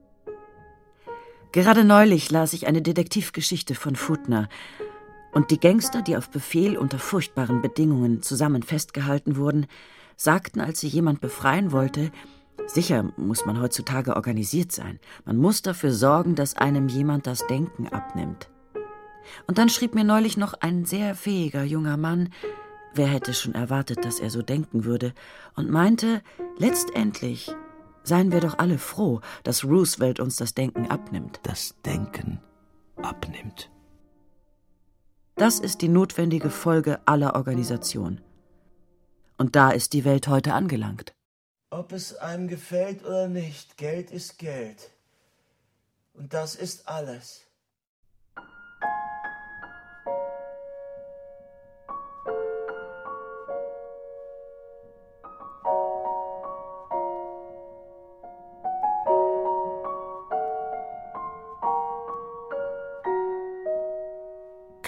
Gerade neulich las ich eine Detektivgeschichte von Footner. Und die Gangster, die auf Befehl unter furchtbaren Bedingungen zusammen festgehalten wurden, sagten, als sie jemand befreien wollte, sicher muss man heutzutage organisiert sein. Man muss dafür sorgen, dass einem jemand das Denken abnimmt. Und dann schrieb mir neulich noch ein sehr fähiger junger Mann, wer hätte schon erwartet, dass er so denken würde, und meinte, letztendlich seien wir doch alle froh, dass Roosevelt uns das Denken abnimmt. Das Denken abnimmt. Das ist die notwendige Folge aller Organisation. Und da ist die Welt heute angelangt. Ob es einem gefällt oder nicht, Geld ist Geld. Und das ist alles.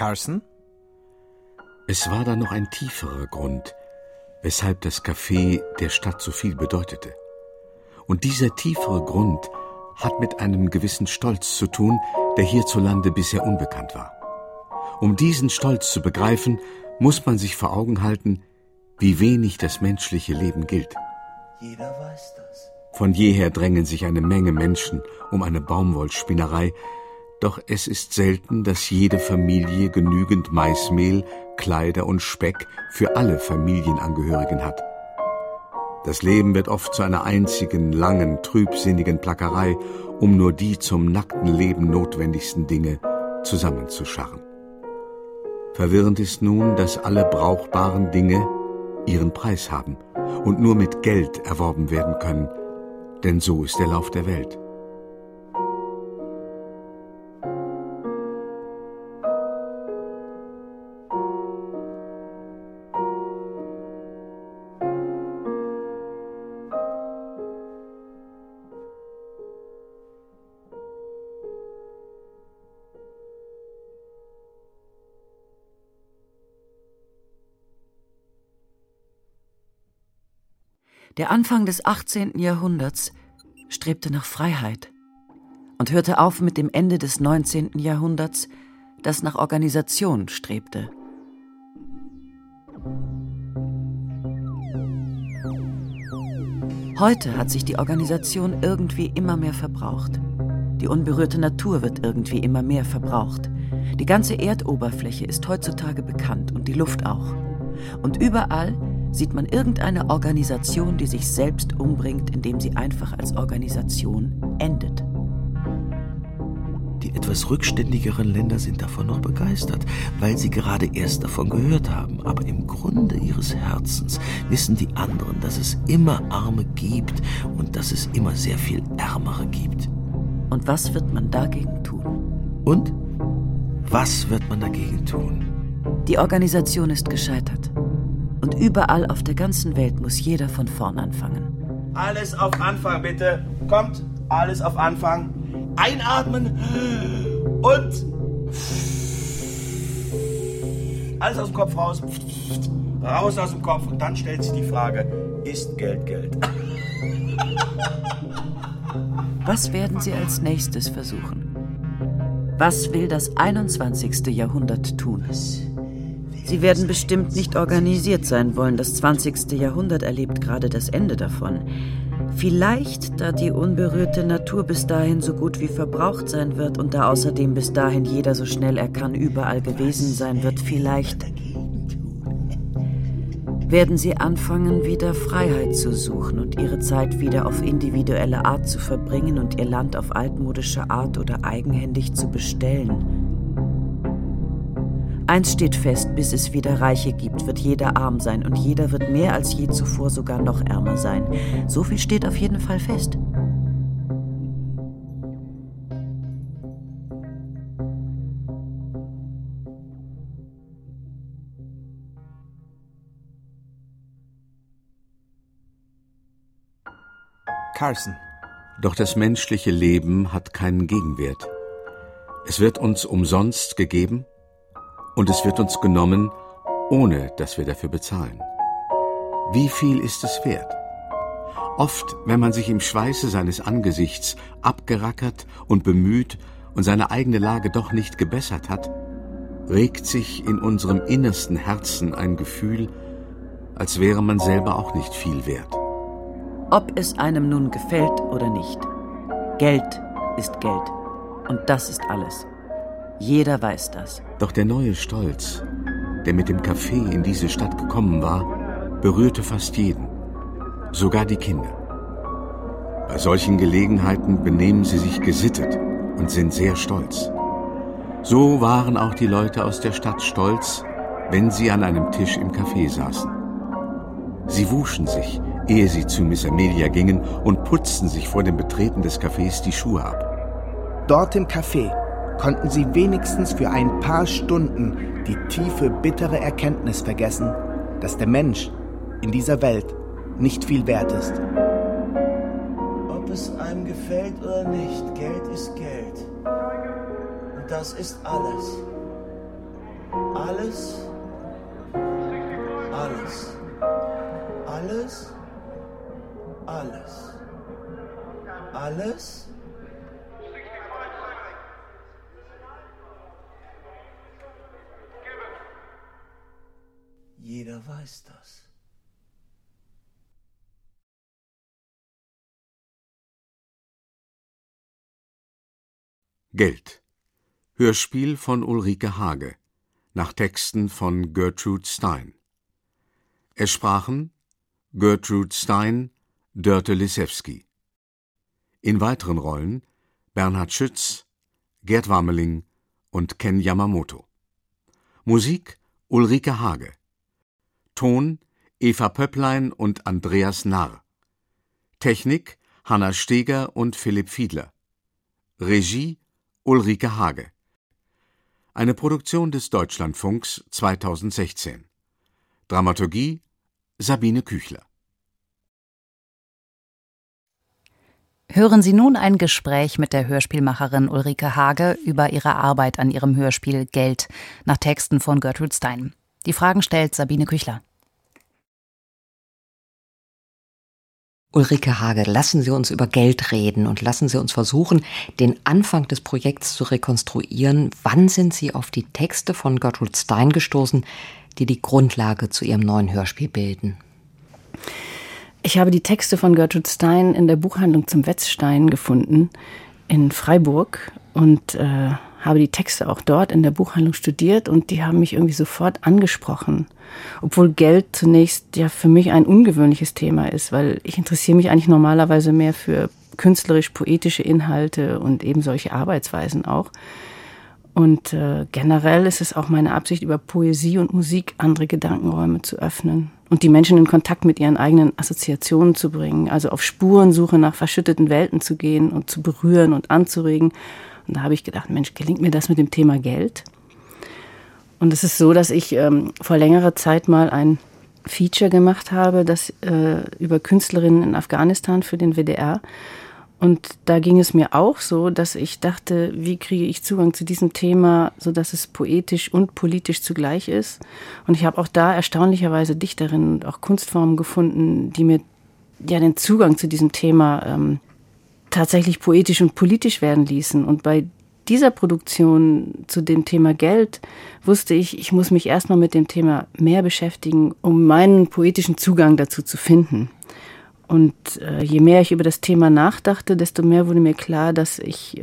Carson? Es war da noch ein tieferer Grund, weshalb das Café der Stadt so viel bedeutete. Und dieser tiefere Grund hat mit einem gewissen Stolz zu tun, der hierzulande bisher unbekannt war. Um diesen Stolz zu begreifen, muss man sich vor Augen halten, wie wenig das menschliche Leben gilt. Jeder weiß das. Von jeher drängen sich eine Menge Menschen um eine Baumwollspinnerei, doch es ist selten, dass jede Familie genügend Maismehl, Kleider und Speck für alle Familienangehörigen hat. Das Leben wird oft zu einer einzigen, langen, trübsinnigen Plackerei, um nur die zum nackten Leben notwendigsten Dinge zusammenzuscharren. Verwirrend ist nun, dass alle brauchbaren Dinge ihren Preis haben und nur mit Geld erworben werden können, denn so ist der Lauf der Welt. Der Anfang des 18. Jahrhunderts strebte nach Freiheit und hörte auf mit dem Ende des 19. Jahrhunderts, das nach Organisation strebte. Heute hat sich die Organisation irgendwie immer mehr verbraucht. Die unberührte Natur wird irgendwie immer mehr verbraucht. Die ganze Erdoberfläche ist heutzutage bekannt und die Luft auch. Und überall sieht man irgendeine Organisation, die sich selbst umbringt, indem sie einfach als Organisation endet. Die etwas rückständigeren Länder sind davon noch begeistert, weil sie gerade erst davon gehört haben. Aber im Grunde ihres Herzens wissen die anderen, dass es immer Arme gibt und dass es immer sehr viel Ärmere gibt. Und was wird man dagegen tun? Und? Was wird man dagegen tun? Die Organisation ist gescheitert. Und überall auf der ganzen Welt muss jeder von vorn anfangen. Alles auf Anfang, bitte. Kommt, alles auf Anfang. Einatmen und alles aus dem Kopf raus. Raus aus dem Kopf. Und dann stellt sich die Frage, ist Geld Geld? Was werden Sie als nächstes versuchen? Was will das 21. Jahrhundert tun? Sie werden bestimmt nicht organisiert sein wollen. Das 20. Jahrhundert erlebt gerade das Ende davon. Vielleicht, da die unberührte Natur bis dahin so gut wie verbraucht sein wird und da außerdem bis dahin jeder so schnell er kann überall gewesen sein wird, vielleicht werden sie anfangen, wieder Freiheit zu suchen und ihre Zeit wieder auf individuelle Art zu verbringen und ihr Land auf altmodische Art oder eigenhändig zu bestellen. Eins steht fest, bis es wieder Reiche gibt, wird jeder arm sein und jeder wird mehr als je zuvor sogar noch ärmer sein. So viel steht auf jeden Fall fest. Carson. Doch das menschliche Leben hat keinen Gegenwert. Es wird uns umsonst gegeben und es wird uns genommen, ohne dass wir dafür bezahlen. Wie viel ist es wert? Oft, wenn man sich im Schweiße seines Angesichts abgerackert und bemüht und seine eigene Lage doch nicht gebessert hat, regt sich in unserem innersten Herzen ein Gefühl, als wäre man selber auch nicht viel wert. Ob es einem nun gefällt oder nicht. Geld ist Geld. Und das ist alles. Jeder weiß das. Doch der neue Stolz, der mit dem Café in diese Stadt gekommen war, berührte fast jeden, sogar die Kinder. Bei solchen Gelegenheiten benehmen sie sich gesittet und sind sehr stolz. So waren auch die Leute aus der Stadt stolz, wenn sie an einem Tisch im Café saßen. Sie wuschen sich, ehe sie zu Miss Amelia gingen, und putzten sich vor dem Betreten des Cafés die Schuhe ab. Dort im Café konnten sie wenigstens für ein paar Stunden die tiefe, bittere Erkenntnis vergessen, dass der Mensch in dieser Welt nicht viel wert ist. Ob es einem gefällt oder nicht, Geld ist Geld. Und das ist alles. Alles. Alles. Alles. Alles. Alles. Jeder weiß das. Geld. Hörspiel von Ulrike Hage. Nach Texten von Gertrude Stein. Es sprachen Gertrude Stein, Dörte Lisewski. In weiteren Rollen Bernhard Schütz, Gerd Wameling und Ken Yamamoto. Musik Ulrike Hage. Ton Eva Pöpplein und Andreas Narr. Technik Hanna Steger und Philipp Fiedler. Regie Ulrike Hage. Eine Produktion des Deutschlandfunks 2016. Dramaturgie Sabine Küchler. Hören Sie nun ein Gespräch mit der Hörspielmacherin Ulrike Hage über ihre Arbeit an ihrem Hörspiel Geld nach Texten von Gertrude Stein. Die Fragen stellt Sabine Küchler. Ulrike Hage, lassen Sie uns über Geld reden und lassen Sie uns versuchen, den Anfang des Projekts zu rekonstruieren. Wann sind Sie auf die Texte von Gertrude Stein gestoßen, die die Grundlage zu Ihrem neuen Hörspiel bilden? Ich habe die Texte von Gertrude Stein in der Buchhandlung zum Wetzstein gefunden in Freiburg und habe die Texte auch dort in der Buchhandlung studiert und die haben mich irgendwie sofort angesprochen. Obwohl Geld zunächst ja für mich ein ungewöhnliches Thema ist, weil ich interessiere mich eigentlich normalerweise mehr für künstlerisch-poetische Inhalte und eben solche Arbeitsweisen auch. Und generell ist es auch meine Absicht, über Poesie und Musik andere Gedankenräume zu öffnen und die Menschen in Kontakt mit ihren eigenen Assoziationen zu bringen, also auf Spurensuche nach verschütteten Welten zu gehen und zu berühren und anzuregen. Und da habe ich gedacht, Mensch, gelingt mir das mit dem Thema Geld? Und es ist so, dass ich vor längerer Zeit mal ein Feature gemacht habe, das über Künstlerinnen in Afghanistan für den WDR. Und da ging es mir auch so, dass ich dachte, wie kriege ich Zugang zu diesem Thema, sodass es poetisch und politisch zugleich ist. Und ich habe auch da erstaunlicherweise Dichterinnen und auch Kunstformen gefunden, die mir ja den Zugang zu diesem Thema tatsächlich poetisch und politisch werden ließen. Und bei dieser Produktion zu dem Thema Geld wusste ich, ich muss mich erstmal mit dem Thema mehr beschäftigen, um meinen poetischen Zugang dazu zu finden. Und je mehr ich über das Thema nachdachte, desto mehr wurde mir klar, dass ich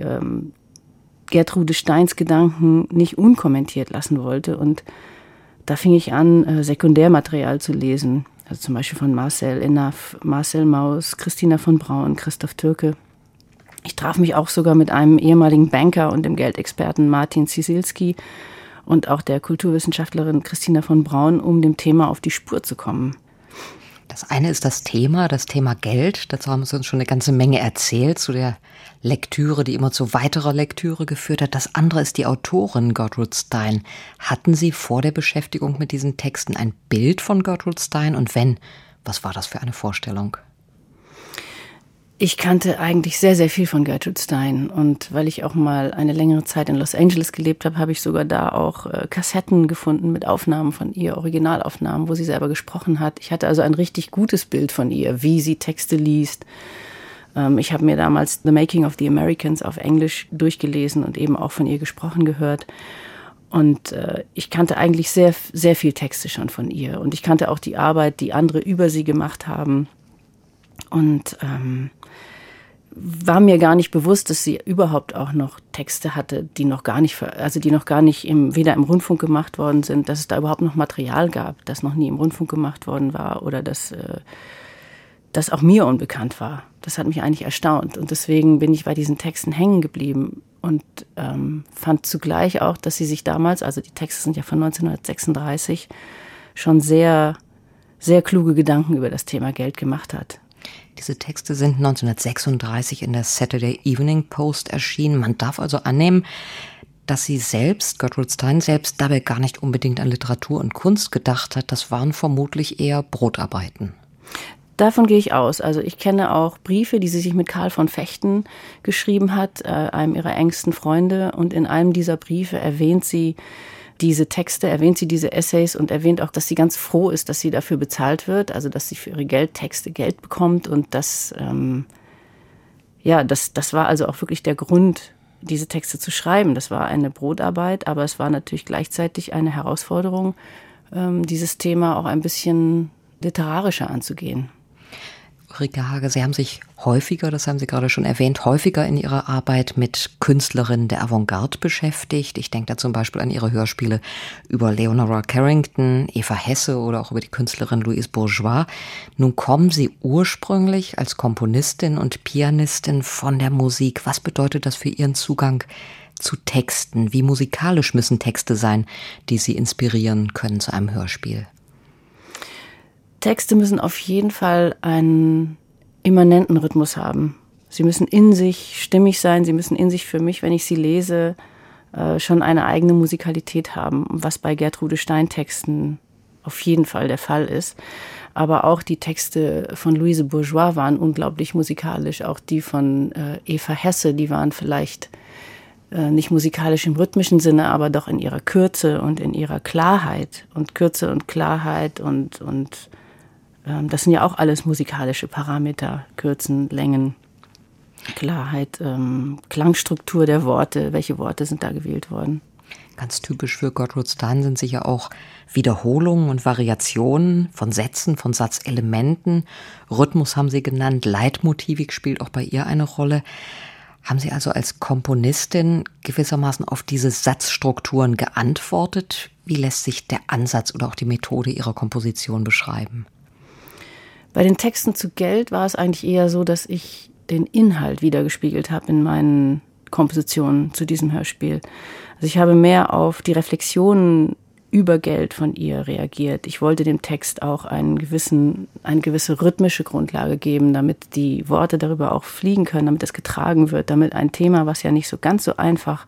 Gertrude Steins Gedanken nicht unkommentiert lassen wollte. Und da fing ich an, Sekundärmaterial zu lesen. Also zum Beispiel von Marcel Enaf, Marcel Mauss, Christina von Braun, Christoph Türke. Ich traf mich auch sogar mit einem ehemaligen Banker und dem Geldexperten Martin Ciesilski und auch der Kulturwissenschaftlerin Christina von Braun, um dem Thema auf die Spur zu kommen. Das eine ist das Thema Geld. Dazu haben Sie uns schon eine ganze Menge erzählt, zu der Lektüre, die immer zu weiterer Lektüre geführt hat. Das andere ist die Autorin Gertrude Stein. Hatten Sie vor der Beschäftigung mit diesen Texten ein Bild von Gertrude Stein? Und wenn, was war das für eine Vorstellung? Ich kannte eigentlich sehr, sehr viel von Gertrude Stein. Und weil ich auch mal eine längere Zeit in Los Angeles gelebt habe, habe ich sogar da auch Kassetten gefunden mit Aufnahmen von ihr, Originalaufnahmen, wo sie selber gesprochen hat. Ich hatte also ein richtig gutes Bild von ihr, wie sie Texte liest. Ich habe mir damals The Making of the Americans auf Englisch durchgelesen und eben auch von ihr gesprochen gehört. Und ich kannte eigentlich sehr, sehr viel Texte schon von ihr. Und ich kannte auch die Arbeit, die andere über sie gemacht haben. Und war mir gar nicht bewusst, dass sie überhaupt auch noch Texte hatte, die noch gar nicht, weder im Rundfunk gemacht worden sind, dass es da überhaupt noch Material gab, das noch nie im Rundfunk gemacht worden war oder das auch mir unbekannt war. Das hat mich eigentlich erstaunt und deswegen bin ich bei diesen Texten hängen geblieben und fand zugleich auch, dass sie sich damals, also die Texte sind ja von 1936, schon sehr, sehr kluge Gedanken über das Thema Geld gemacht hat. Diese Texte sind 1936 in der Saturday Evening Post erschienen. Man darf also annehmen, dass sie selbst, Gertrude Stein selbst, dabei gar nicht unbedingt an Literatur und Kunst gedacht hat. Das waren vermutlich eher Brotarbeiten. Davon gehe ich aus. Also ich kenne auch Briefe, die sie sich mit Karl von Vechten geschrieben hat, einem ihrer engsten Freunde. Und in einem dieser Briefe erwähnt sie diese Texte, erwähnt sie diese Essays und erwähnt auch, dass sie ganz froh ist, dass sie dafür bezahlt wird, also dass sie für ihre Texte Geld bekommt und das war also auch wirklich der Grund, diese Texte zu schreiben. Das war eine Brotarbeit, aber es war natürlich gleichzeitig eine Herausforderung, dieses Thema auch ein bisschen literarischer anzugehen. Ulrike Hage, Sie haben sich häufiger, das haben Sie gerade schon erwähnt, häufiger in Ihrer Arbeit mit Künstlerinnen der Avantgarde beschäftigt. Ich denke da zum Beispiel an Ihre Hörspiele über Leonora Carrington, Eva Hesse oder auch über die Künstlerin Louise Bourgeois. Nun kommen Sie ursprünglich als Komponistin und Pianistin von der Musik. Was bedeutet das für Ihren Zugang zu Texten? Wie musikalisch müssen Texte sein, die Sie inspirieren können zu einem Hörspiel? Texte müssen auf jeden Fall einen immanenten Rhythmus haben. Sie müssen in sich stimmig sein, sie müssen in sich für mich, wenn ich sie lese, schon eine eigene Musikalität haben, was bei Gertrude Stein Texten auf jeden Fall der Fall ist. Aber auch die Texte von Louise Bourgeois waren unglaublich musikalisch, auch die von Eva Hesse, die waren vielleicht nicht musikalisch im rhythmischen Sinne, aber doch in ihrer Kürze und in ihrer Klarheit. Und Kürze und Klarheit und das sind ja auch alles musikalische Parameter, Kürzen, Längen, Klarheit, Klangstruktur der Worte, welche Worte sind da gewählt worden. Ganz typisch für Gertrude Stein sind sicher auch Wiederholungen und Variationen von Sätzen, von Satzelementen. Rhythmus haben Sie genannt, Leitmotivik spielt auch bei ihr eine Rolle. Haben Sie also als Komponistin gewissermaßen auf diese Satzstrukturen geantwortet? Wie lässt sich der Ansatz oder auch die Methode Ihrer Komposition beschreiben? Bei den Texten zu Geld war es eigentlich eher so, dass ich den Inhalt wiedergespiegelt habe in meinen Kompositionen zu diesem Hörspiel. Also ich habe mehr auf die Reflexionen über Geld von ihr reagiert. Ich wollte dem Text auch eine gewisse rhythmische Grundlage geben, damit die Worte darüber auch fliegen können, damit es getragen wird, damit ein Thema, was ja nicht so ganz so einfach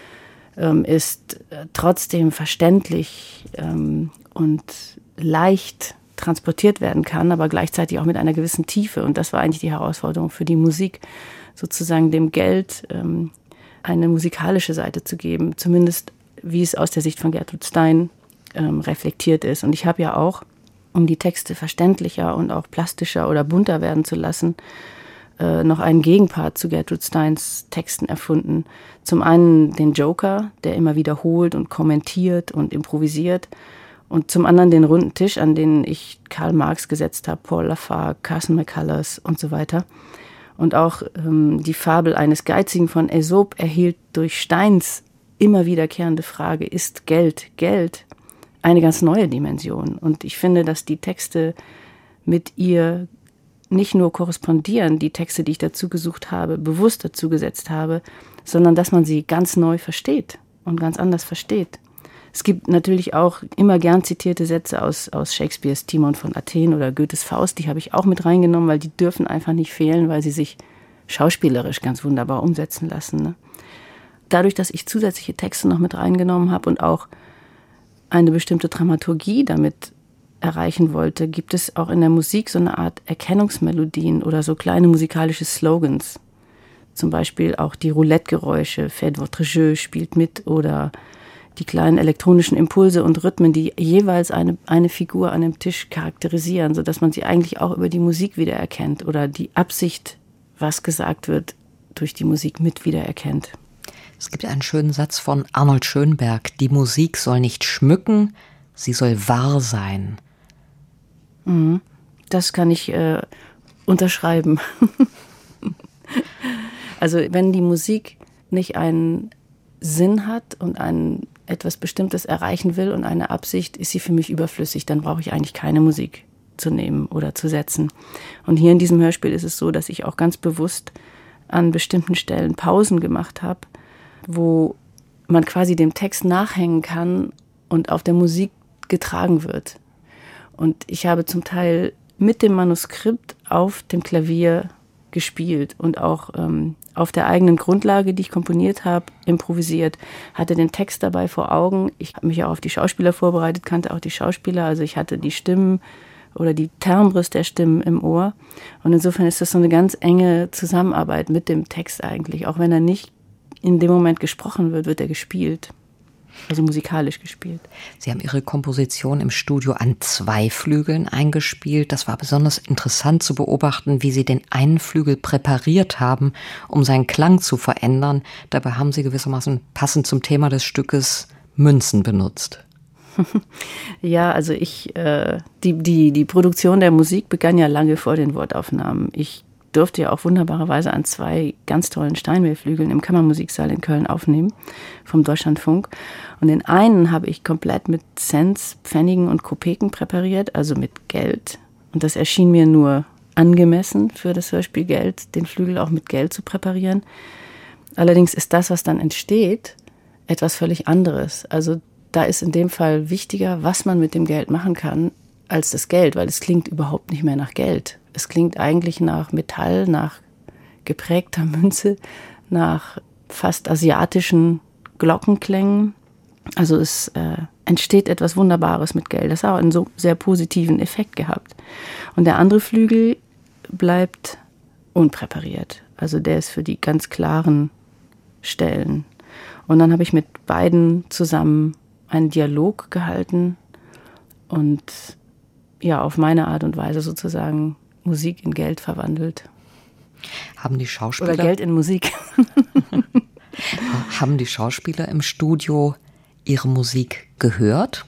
ist, trotzdem verständlich und leicht transportiert werden kann, aber gleichzeitig auch mit einer gewissen Tiefe. Und das war eigentlich die Herausforderung für die Musik, sozusagen dem Geld eine musikalische Seite zu geben, zumindest wie es aus der Sicht von Gertrude Stein reflektiert ist. Und ich habe ja auch, um die Texte verständlicher und auch plastischer oder bunter werden zu lassen, noch einen Gegenpart zu Gertrude Steins Texten erfunden. Zum einen den Joker, der immer wiederholt und kommentiert und improvisiert, und zum anderen den runden Tisch, an den ich Karl Marx gesetzt habe, Paul Lafargue, Carson McCullers und so weiter. Und auch die Fabel eines Geizigen von Aesop erhielt durch Steins immer wiederkehrende Frage, ist Geld Geld? Eine ganz neue Dimension. Und ich finde, dass die Texte mit ihr nicht nur korrespondieren, die Texte, die ich dazu gesucht habe, bewusst dazu gesetzt habe, sondern dass man sie ganz neu versteht und ganz anders versteht. Es gibt natürlich auch immer gern zitierte Sätze aus Shakespeares Timon von Athen oder Goethes Faust, die habe ich auch mit reingenommen, weil die dürfen einfach nicht fehlen, weil sie sich schauspielerisch ganz wunderbar umsetzen lassen. Ne? Dadurch, dass ich zusätzliche Texte noch mit reingenommen habe und auch eine bestimmte Dramaturgie damit erreichen wollte, gibt es auch in der Musik so eine Art Erkennungsmelodien oder so kleine musikalische Slogans. Zum Beispiel auch die Roulette-Geräusche, Faites votre jeu spielt mit, oder die kleinen elektronischen Impulse und Rhythmen, die jeweils eine Figur an dem Tisch charakterisieren, sodass man sie eigentlich auch über die Musik wiedererkennt oder die Absicht, was gesagt wird, durch die Musik mit wiedererkennt. Es gibt einen schönen Satz von Arnold Schönberg: Die Musik soll nicht schmücken, sie soll wahr sein. Das kann ich unterschreiben. Also wenn die Musik nicht einen Sinn hat und etwas Bestimmtes erreichen will und eine Absicht, ist sie für mich überflüssig. Dann brauche ich eigentlich keine Musik zu nehmen oder zu setzen. Und hier in diesem Hörspiel ist es so, dass ich auch ganz bewusst an bestimmten Stellen Pausen gemacht habe, wo man quasi dem Text nachhängen kann und auf der Musik getragen wird. Und ich habe zum Teil mit dem Manuskript auf dem Klavier gespielt und auch auf der eigenen Grundlage, die ich komponiert habe, improvisiert, hatte den Text dabei vor Augen. Ich habe mich ja auch auf die Schauspieler vorbereitet, kannte auch die Schauspieler, also ich hatte die Stimmen oder die Timbres der Stimmen im Ohr. Und insofern ist das so eine ganz enge Zusammenarbeit mit dem Text eigentlich. Auch wenn er nicht in dem Moment gesprochen wird, wird er gespielt. also musikalisch gespielt. Sie haben Ihre Komposition im Studio an 2 Flügeln eingespielt. Das war besonders interessant zu beobachten, wie Sie den einen Flügel präpariert haben, um seinen Klang zu verändern. Dabei haben Sie gewissermaßen passend zum Thema des Stückes Münzen benutzt. Ja, also die Produktion der Musik begann ja lange vor den Wortaufnahmen. Ich durfte ja auch wunderbarerweise an 2 ganz tollen Steinway-Flügeln im Kammermusiksaal in Köln aufnehmen, vom Deutschlandfunk. Und den einen habe ich komplett mit Cents, Pfennigen und Kopeken präpariert, also mit Geld. Und das erschien mir nur angemessen für das Hörspiel Geld, den Flügel auch mit Geld zu präparieren. Allerdings ist das, was dann entsteht, etwas völlig anderes. Also da ist in dem Fall wichtiger, was man mit dem Geld machen kann, als das Geld, weil es klingt überhaupt nicht mehr nach Geld. Es klingt eigentlich nach Metall, nach geprägter Münze, nach fast asiatischen Glockenklängen. Also es entsteht etwas Wunderbares mit Geld. Das hat auch einen so sehr positiven Effekt gehabt. Und der andere Flügel bleibt unpräpariert. Also der ist für die ganz klaren Stellen. Und dann habe ich mit beiden zusammen einen Dialog gehalten und ja, auf meine Art und Weise sozusagen Musik in Geld verwandelt. Haben die Schauspieler... Oder Geld in Musik. Haben die Schauspieler im Studio ihre Musik gehört?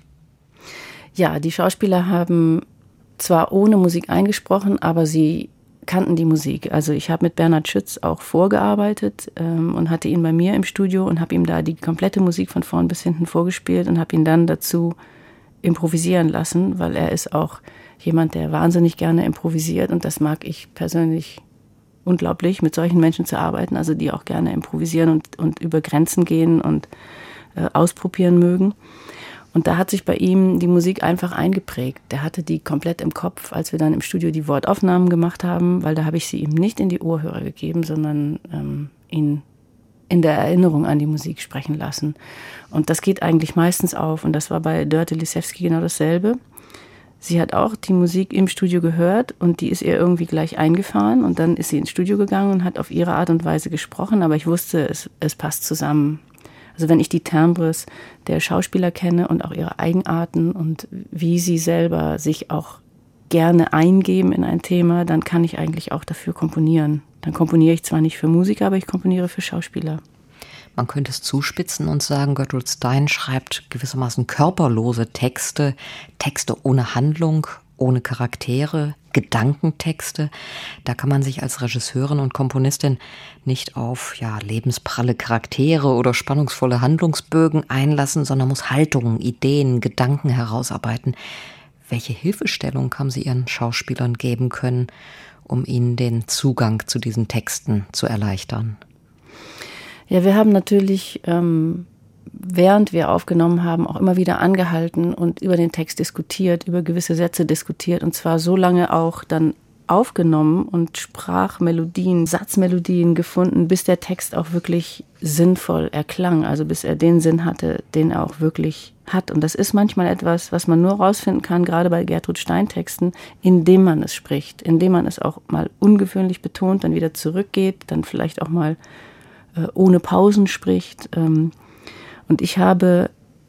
Ja, die Schauspieler haben zwar ohne Musik eingesprochen, aber sie kannten die Musik. Also ich habe mit Bernhard Schütz auch vorgearbeitet und hatte ihn bei mir im Studio und habe ihm da die komplette Musik von vorn bis hinten vorgespielt und habe ihn dann dazu improvisieren lassen, weil er ist auch jemand, der wahnsinnig gerne improvisiert und das mag ich persönlich unglaublich, mit solchen Menschen zu arbeiten, also die auch gerne improvisieren und über Grenzen gehen und ausprobieren mögen. Und da hat sich bei ihm die Musik einfach eingeprägt. Der hatte die komplett im Kopf, als wir dann im Studio die Wortaufnahmen gemacht haben, weil da habe ich sie ihm nicht in die Ohrhörer gegeben, sondern ihn in der Erinnerung an die Musik sprechen lassen. Und das geht eigentlich meistens auf. Und das war bei Dörte Lisewski genau dasselbe. Sie hat auch die Musik im Studio gehört und die ist ihr irgendwie gleich eingefahren. Und dann ist sie ins Studio gegangen und hat auf ihre Art und Weise gesprochen. Aber ich wusste, es passt zusammen. Also wenn ich die Timbres der Schauspieler kenne und auch ihre Eigenarten und wie sie selber sich auch gerne eingeben in ein Thema, dann kann ich eigentlich auch dafür komponieren. Dann komponiere ich zwar nicht für Musiker, aber ich komponiere für Schauspieler. Man könnte es zuspitzen und sagen, Gertrude Stein schreibt gewissermaßen körperlose Texte, Texte ohne Handlung, ohne Charaktere, Gedankentexte. Da kann man sich als Regisseurin und Komponistin nicht auf lebenspralle Charaktere oder spannungsvolle Handlungsbögen einlassen, sondern muss Haltungen, Ideen, Gedanken herausarbeiten. Welche Hilfestellung haben Sie Ihren Schauspielern geben können, um ihnen den Zugang zu diesen Texten zu erleichtern? Ja, wir haben natürlich, während wir aufgenommen haben, auch immer wieder angehalten und über den Text diskutiert, über gewisse Sätze diskutiert und zwar so lange auch dann aufgenommen und Sprachmelodien, Satzmelodien gefunden, bis der Text auch wirklich sinnvoll erklang, also bis er den Sinn hatte, den er auch wirklich hat. Und das ist manchmal etwas, was man nur rausfinden kann, gerade bei Gertrude Stein Texten, indem man es spricht, indem man es auch mal ungewöhnlich betont, dann wieder zurückgeht, dann vielleicht auch mal ohne Pausen spricht. Und ich habe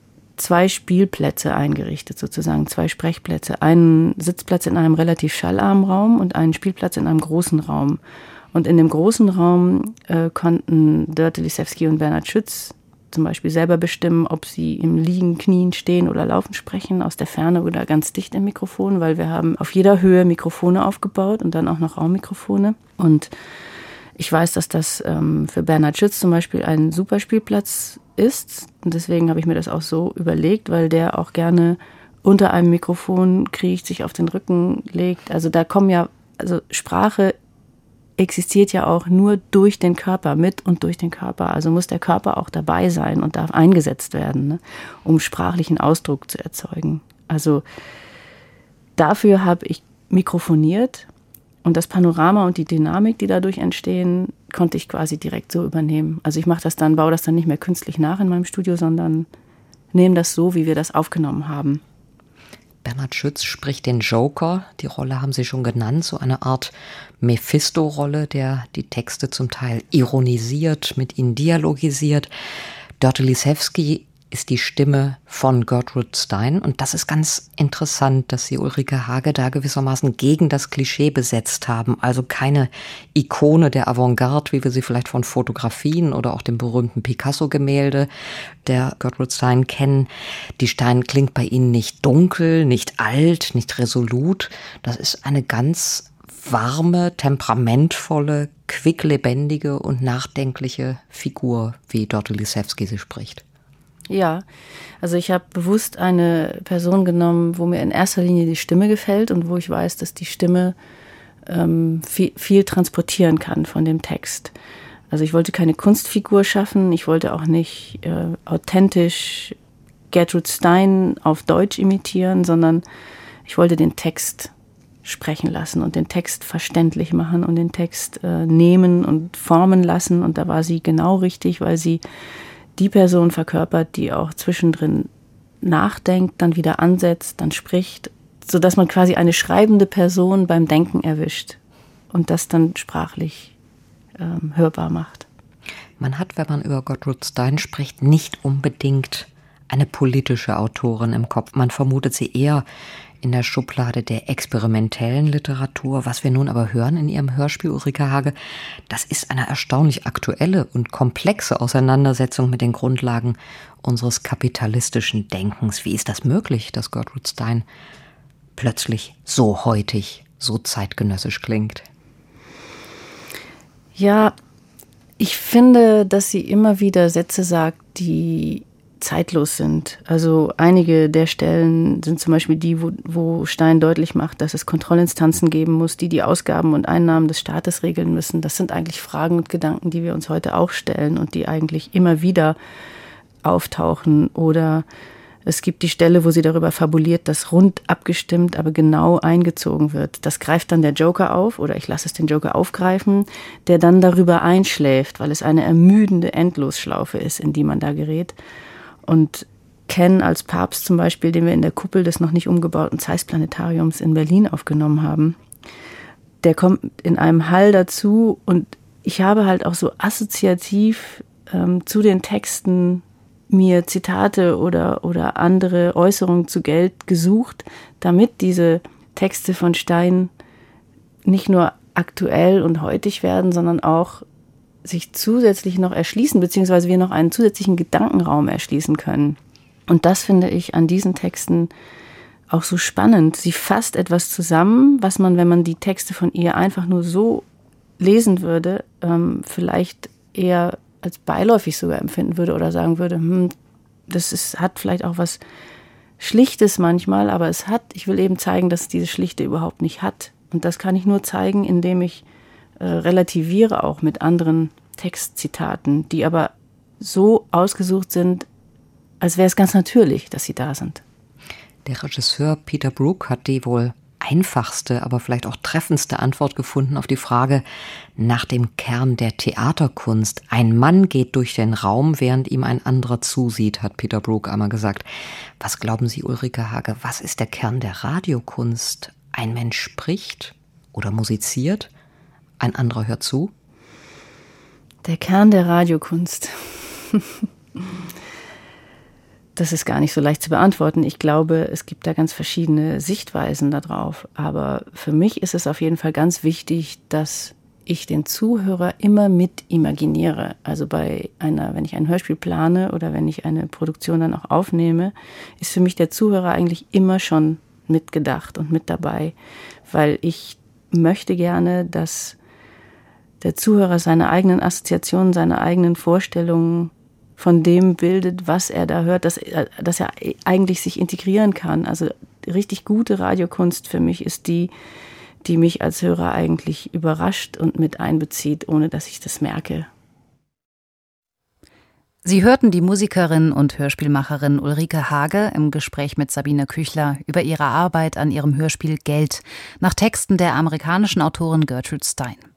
2 Spielplätze eingerichtet, sozusagen 2 Sprechplätze. Einen Sitzplatz in einem relativ schallarmen Raum und einen Spielplatz in einem großen Raum. Und in dem großen Raum konnten Dörte Lisewski und Bernhard Schütz zum Beispiel selber bestimmen, ob sie im Liegen, Knien, Stehen oder Laufen sprechen, aus der Ferne oder ganz dicht im Mikrofon, weil wir haben auf jeder Höhe Mikrofone aufgebaut und dann auch noch Raummikrofone. Und ich weiß, dass das für Bernhard Schütz zum Beispiel ein super Spielplatz ist. Und deswegen habe ich mir das auch so überlegt, weil der auch gerne unter einem Mikrofon kriecht, sich auf den Rücken legt. Also da also Sprache existiert ja auch nur durch den Körper, mit und durch den Körper. Also muss der Körper auch dabei sein und darf eingesetzt werden, ne, um sprachlichen Ausdruck zu erzeugen. Also dafür habe ich mikrofoniert. Und das Panorama und die Dynamik, die dadurch entstehen, konnte ich quasi direkt so übernehmen. Also ich baue das dann nicht mehr künstlich nach in meinem Studio, sondern nehme das so, wie wir das aufgenommen haben. Bernhard Schütz spricht den Joker, die Rolle haben Sie schon genannt, so eine Art Mephisto-Rolle, der die Texte zum Teil ironisiert, mit ihnen dialogisiert. Dörte Lisewski ist die Stimme von Gertrude Stein. Und das ist ganz interessant, dass Sie Ulrike Hage da gewissermaßen gegen das Klischee besetzt haben. Also keine Ikone der Avantgarde, wie wir sie vielleicht von Fotografien oder auch dem berühmten Picasso-Gemälde der Gertrude Stein kennen. Die Stein klingt bei Ihnen nicht dunkel, nicht alt, nicht resolut. Das ist eine ganz warme, temperamentvolle, quicklebendige und nachdenkliche Figur, wie Dorte Lisewski sie spricht. Ja, also ich habe bewusst eine Person genommen, wo mir in erster Linie die Stimme gefällt und wo ich weiß, dass die Stimme viel transportieren kann von dem Text. Also ich wollte keine Kunstfigur schaffen, ich wollte auch nicht authentisch Gertrude Stein auf Deutsch imitieren, sondern ich wollte den Text sprechen lassen und den Text verständlich machen und den Text nehmen und formen lassen. Und da war sie genau richtig, weil sie die Person verkörpert, die auch zwischendrin nachdenkt, dann wieder ansetzt, dann spricht, sodass man quasi eine schreibende Person beim Denken erwischt und das dann sprachlich hörbar macht. Man hat, wenn man über Gertrude Stein spricht, nicht unbedingt eine politische Autorin im Kopf. Man vermutet sie eher in der Schublade der experimentellen Literatur. Was wir nun aber hören in Ihrem Hörspiel, Ulrike Hage, das ist eine erstaunlich aktuelle und komplexe Auseinandersetzung mit den Grundlagen unseres kapitalistischen Denkens. Wie ist das möglich, dass Gertrude Stein plötzlich so heutig, so zeitgenössisch klingt? Ja, ich finde, dass sie immer wieder Sätze sagt, die zeitlos sind. Also einige der Stellen sind zum Beispiel die, wo Stein deutlich macht, dass es Kontrollinstanzen geben muss, die Ausgaben und Einnahmen des Staates regeln müssen. Das sind eigentlich Fragen und Gedanken, die wir uns heute auch stellen und die eigentlich immer wieder auftauchen. Oder es gibt die Stelle, wo sie darüber fabuliert, dass rund abgestimmt, aber genau eingezogen wird. Das greift dann der Joker auf, oder ich lasse es den Joker aufgreifen, der dann darüber einschläft, weil es eine ermüdende Endlosschlaufe ist, in die man da gerät. Und Ken als Papst zum Beispiel, den wir in der Kuppel des noch nicht umgebauten Zeiss-Planetariums in Berlin aufgenommen haben, der kommt in einem Hall dazu und ich habe halt auch so assoziativ zu den Texten mir Zitate oder andere Äußerungen zu Geld gesucht, damit diese Texte von Stein nicht nur aktuell und heutig werden, sondern auch sich zusätzlich noch erschließen, beziehungsweise wir noch einen zusätzlichen Gedankenraum erschließen können. Und das finde ich an diesen Texten auch so spannend. Sie fasst etwas zusammen, was man, wenn man die Texte von ihr einfach nur so lesen würde, vielleicht eher als beiläufig sogar empfinden würde oder sagen würde, hat vielleicht auch was Schlichtes manchmal, aber ich will eben zeigen, dass es dieses Schlichte überhaupt nicht hat. Und das kann ich nur zeigen, indem ich relativiere auch mit anderen Textzitaten, die aber so ausgesucht sind, als wäre es ganz natürlich, dass sie da sind. Der Regisseur Peter Brook hat die wohl einfachste, aber vielleicht auch treffendste Antwort gefunden auf die Frage nach dem Kern der Theaterkunst. Ein Mann geht durch den Raum, während ihm ein anderer zusieht, hat Peter Brook einmal gesagt. Was glauben Sie, Ulrike Hage, was ist der Kern der Radiokunst? Ein Mensch spricht oder musiziert, ein anderer hört zu? Der Kern der Radiokunst. Das ist gar nicht so leicht zu beantworten. Ich glaube, es gibt da ganz verschiedene Sichtweisen darauf. Aber für mich ist es auf jeden Fall ganz wichtig, dass ich den Zuhörer immer mit imaginiere. Also wenn ich ein Hörspiel plane oder wenn ich eine Produktion dann auch aufnehme, ist für mich der Zuhörer eigentlich immer schon mitgedacht und mit dabei. Weil ich möchte gerne, dass der Zuhörer seine eigenen Assoziationen, seine eigenen Vorstellungen von dem bildet, was er da hört, dass er eigentlich sich integrieren kann. Also richtig gute Radiokunst für mich ist die mich als Hörer eigentlich überrascht und mit einbezieht, ohne dass ich das merke. Sie hörten die Musikerin und Hörspielmacherin Ulrike Hage im Gespräch mit Sabine Küchler über ihre Arbeit an ihrem Hörspiel Geld nach Texten der amerikanischen Autorin Gertrude Stein.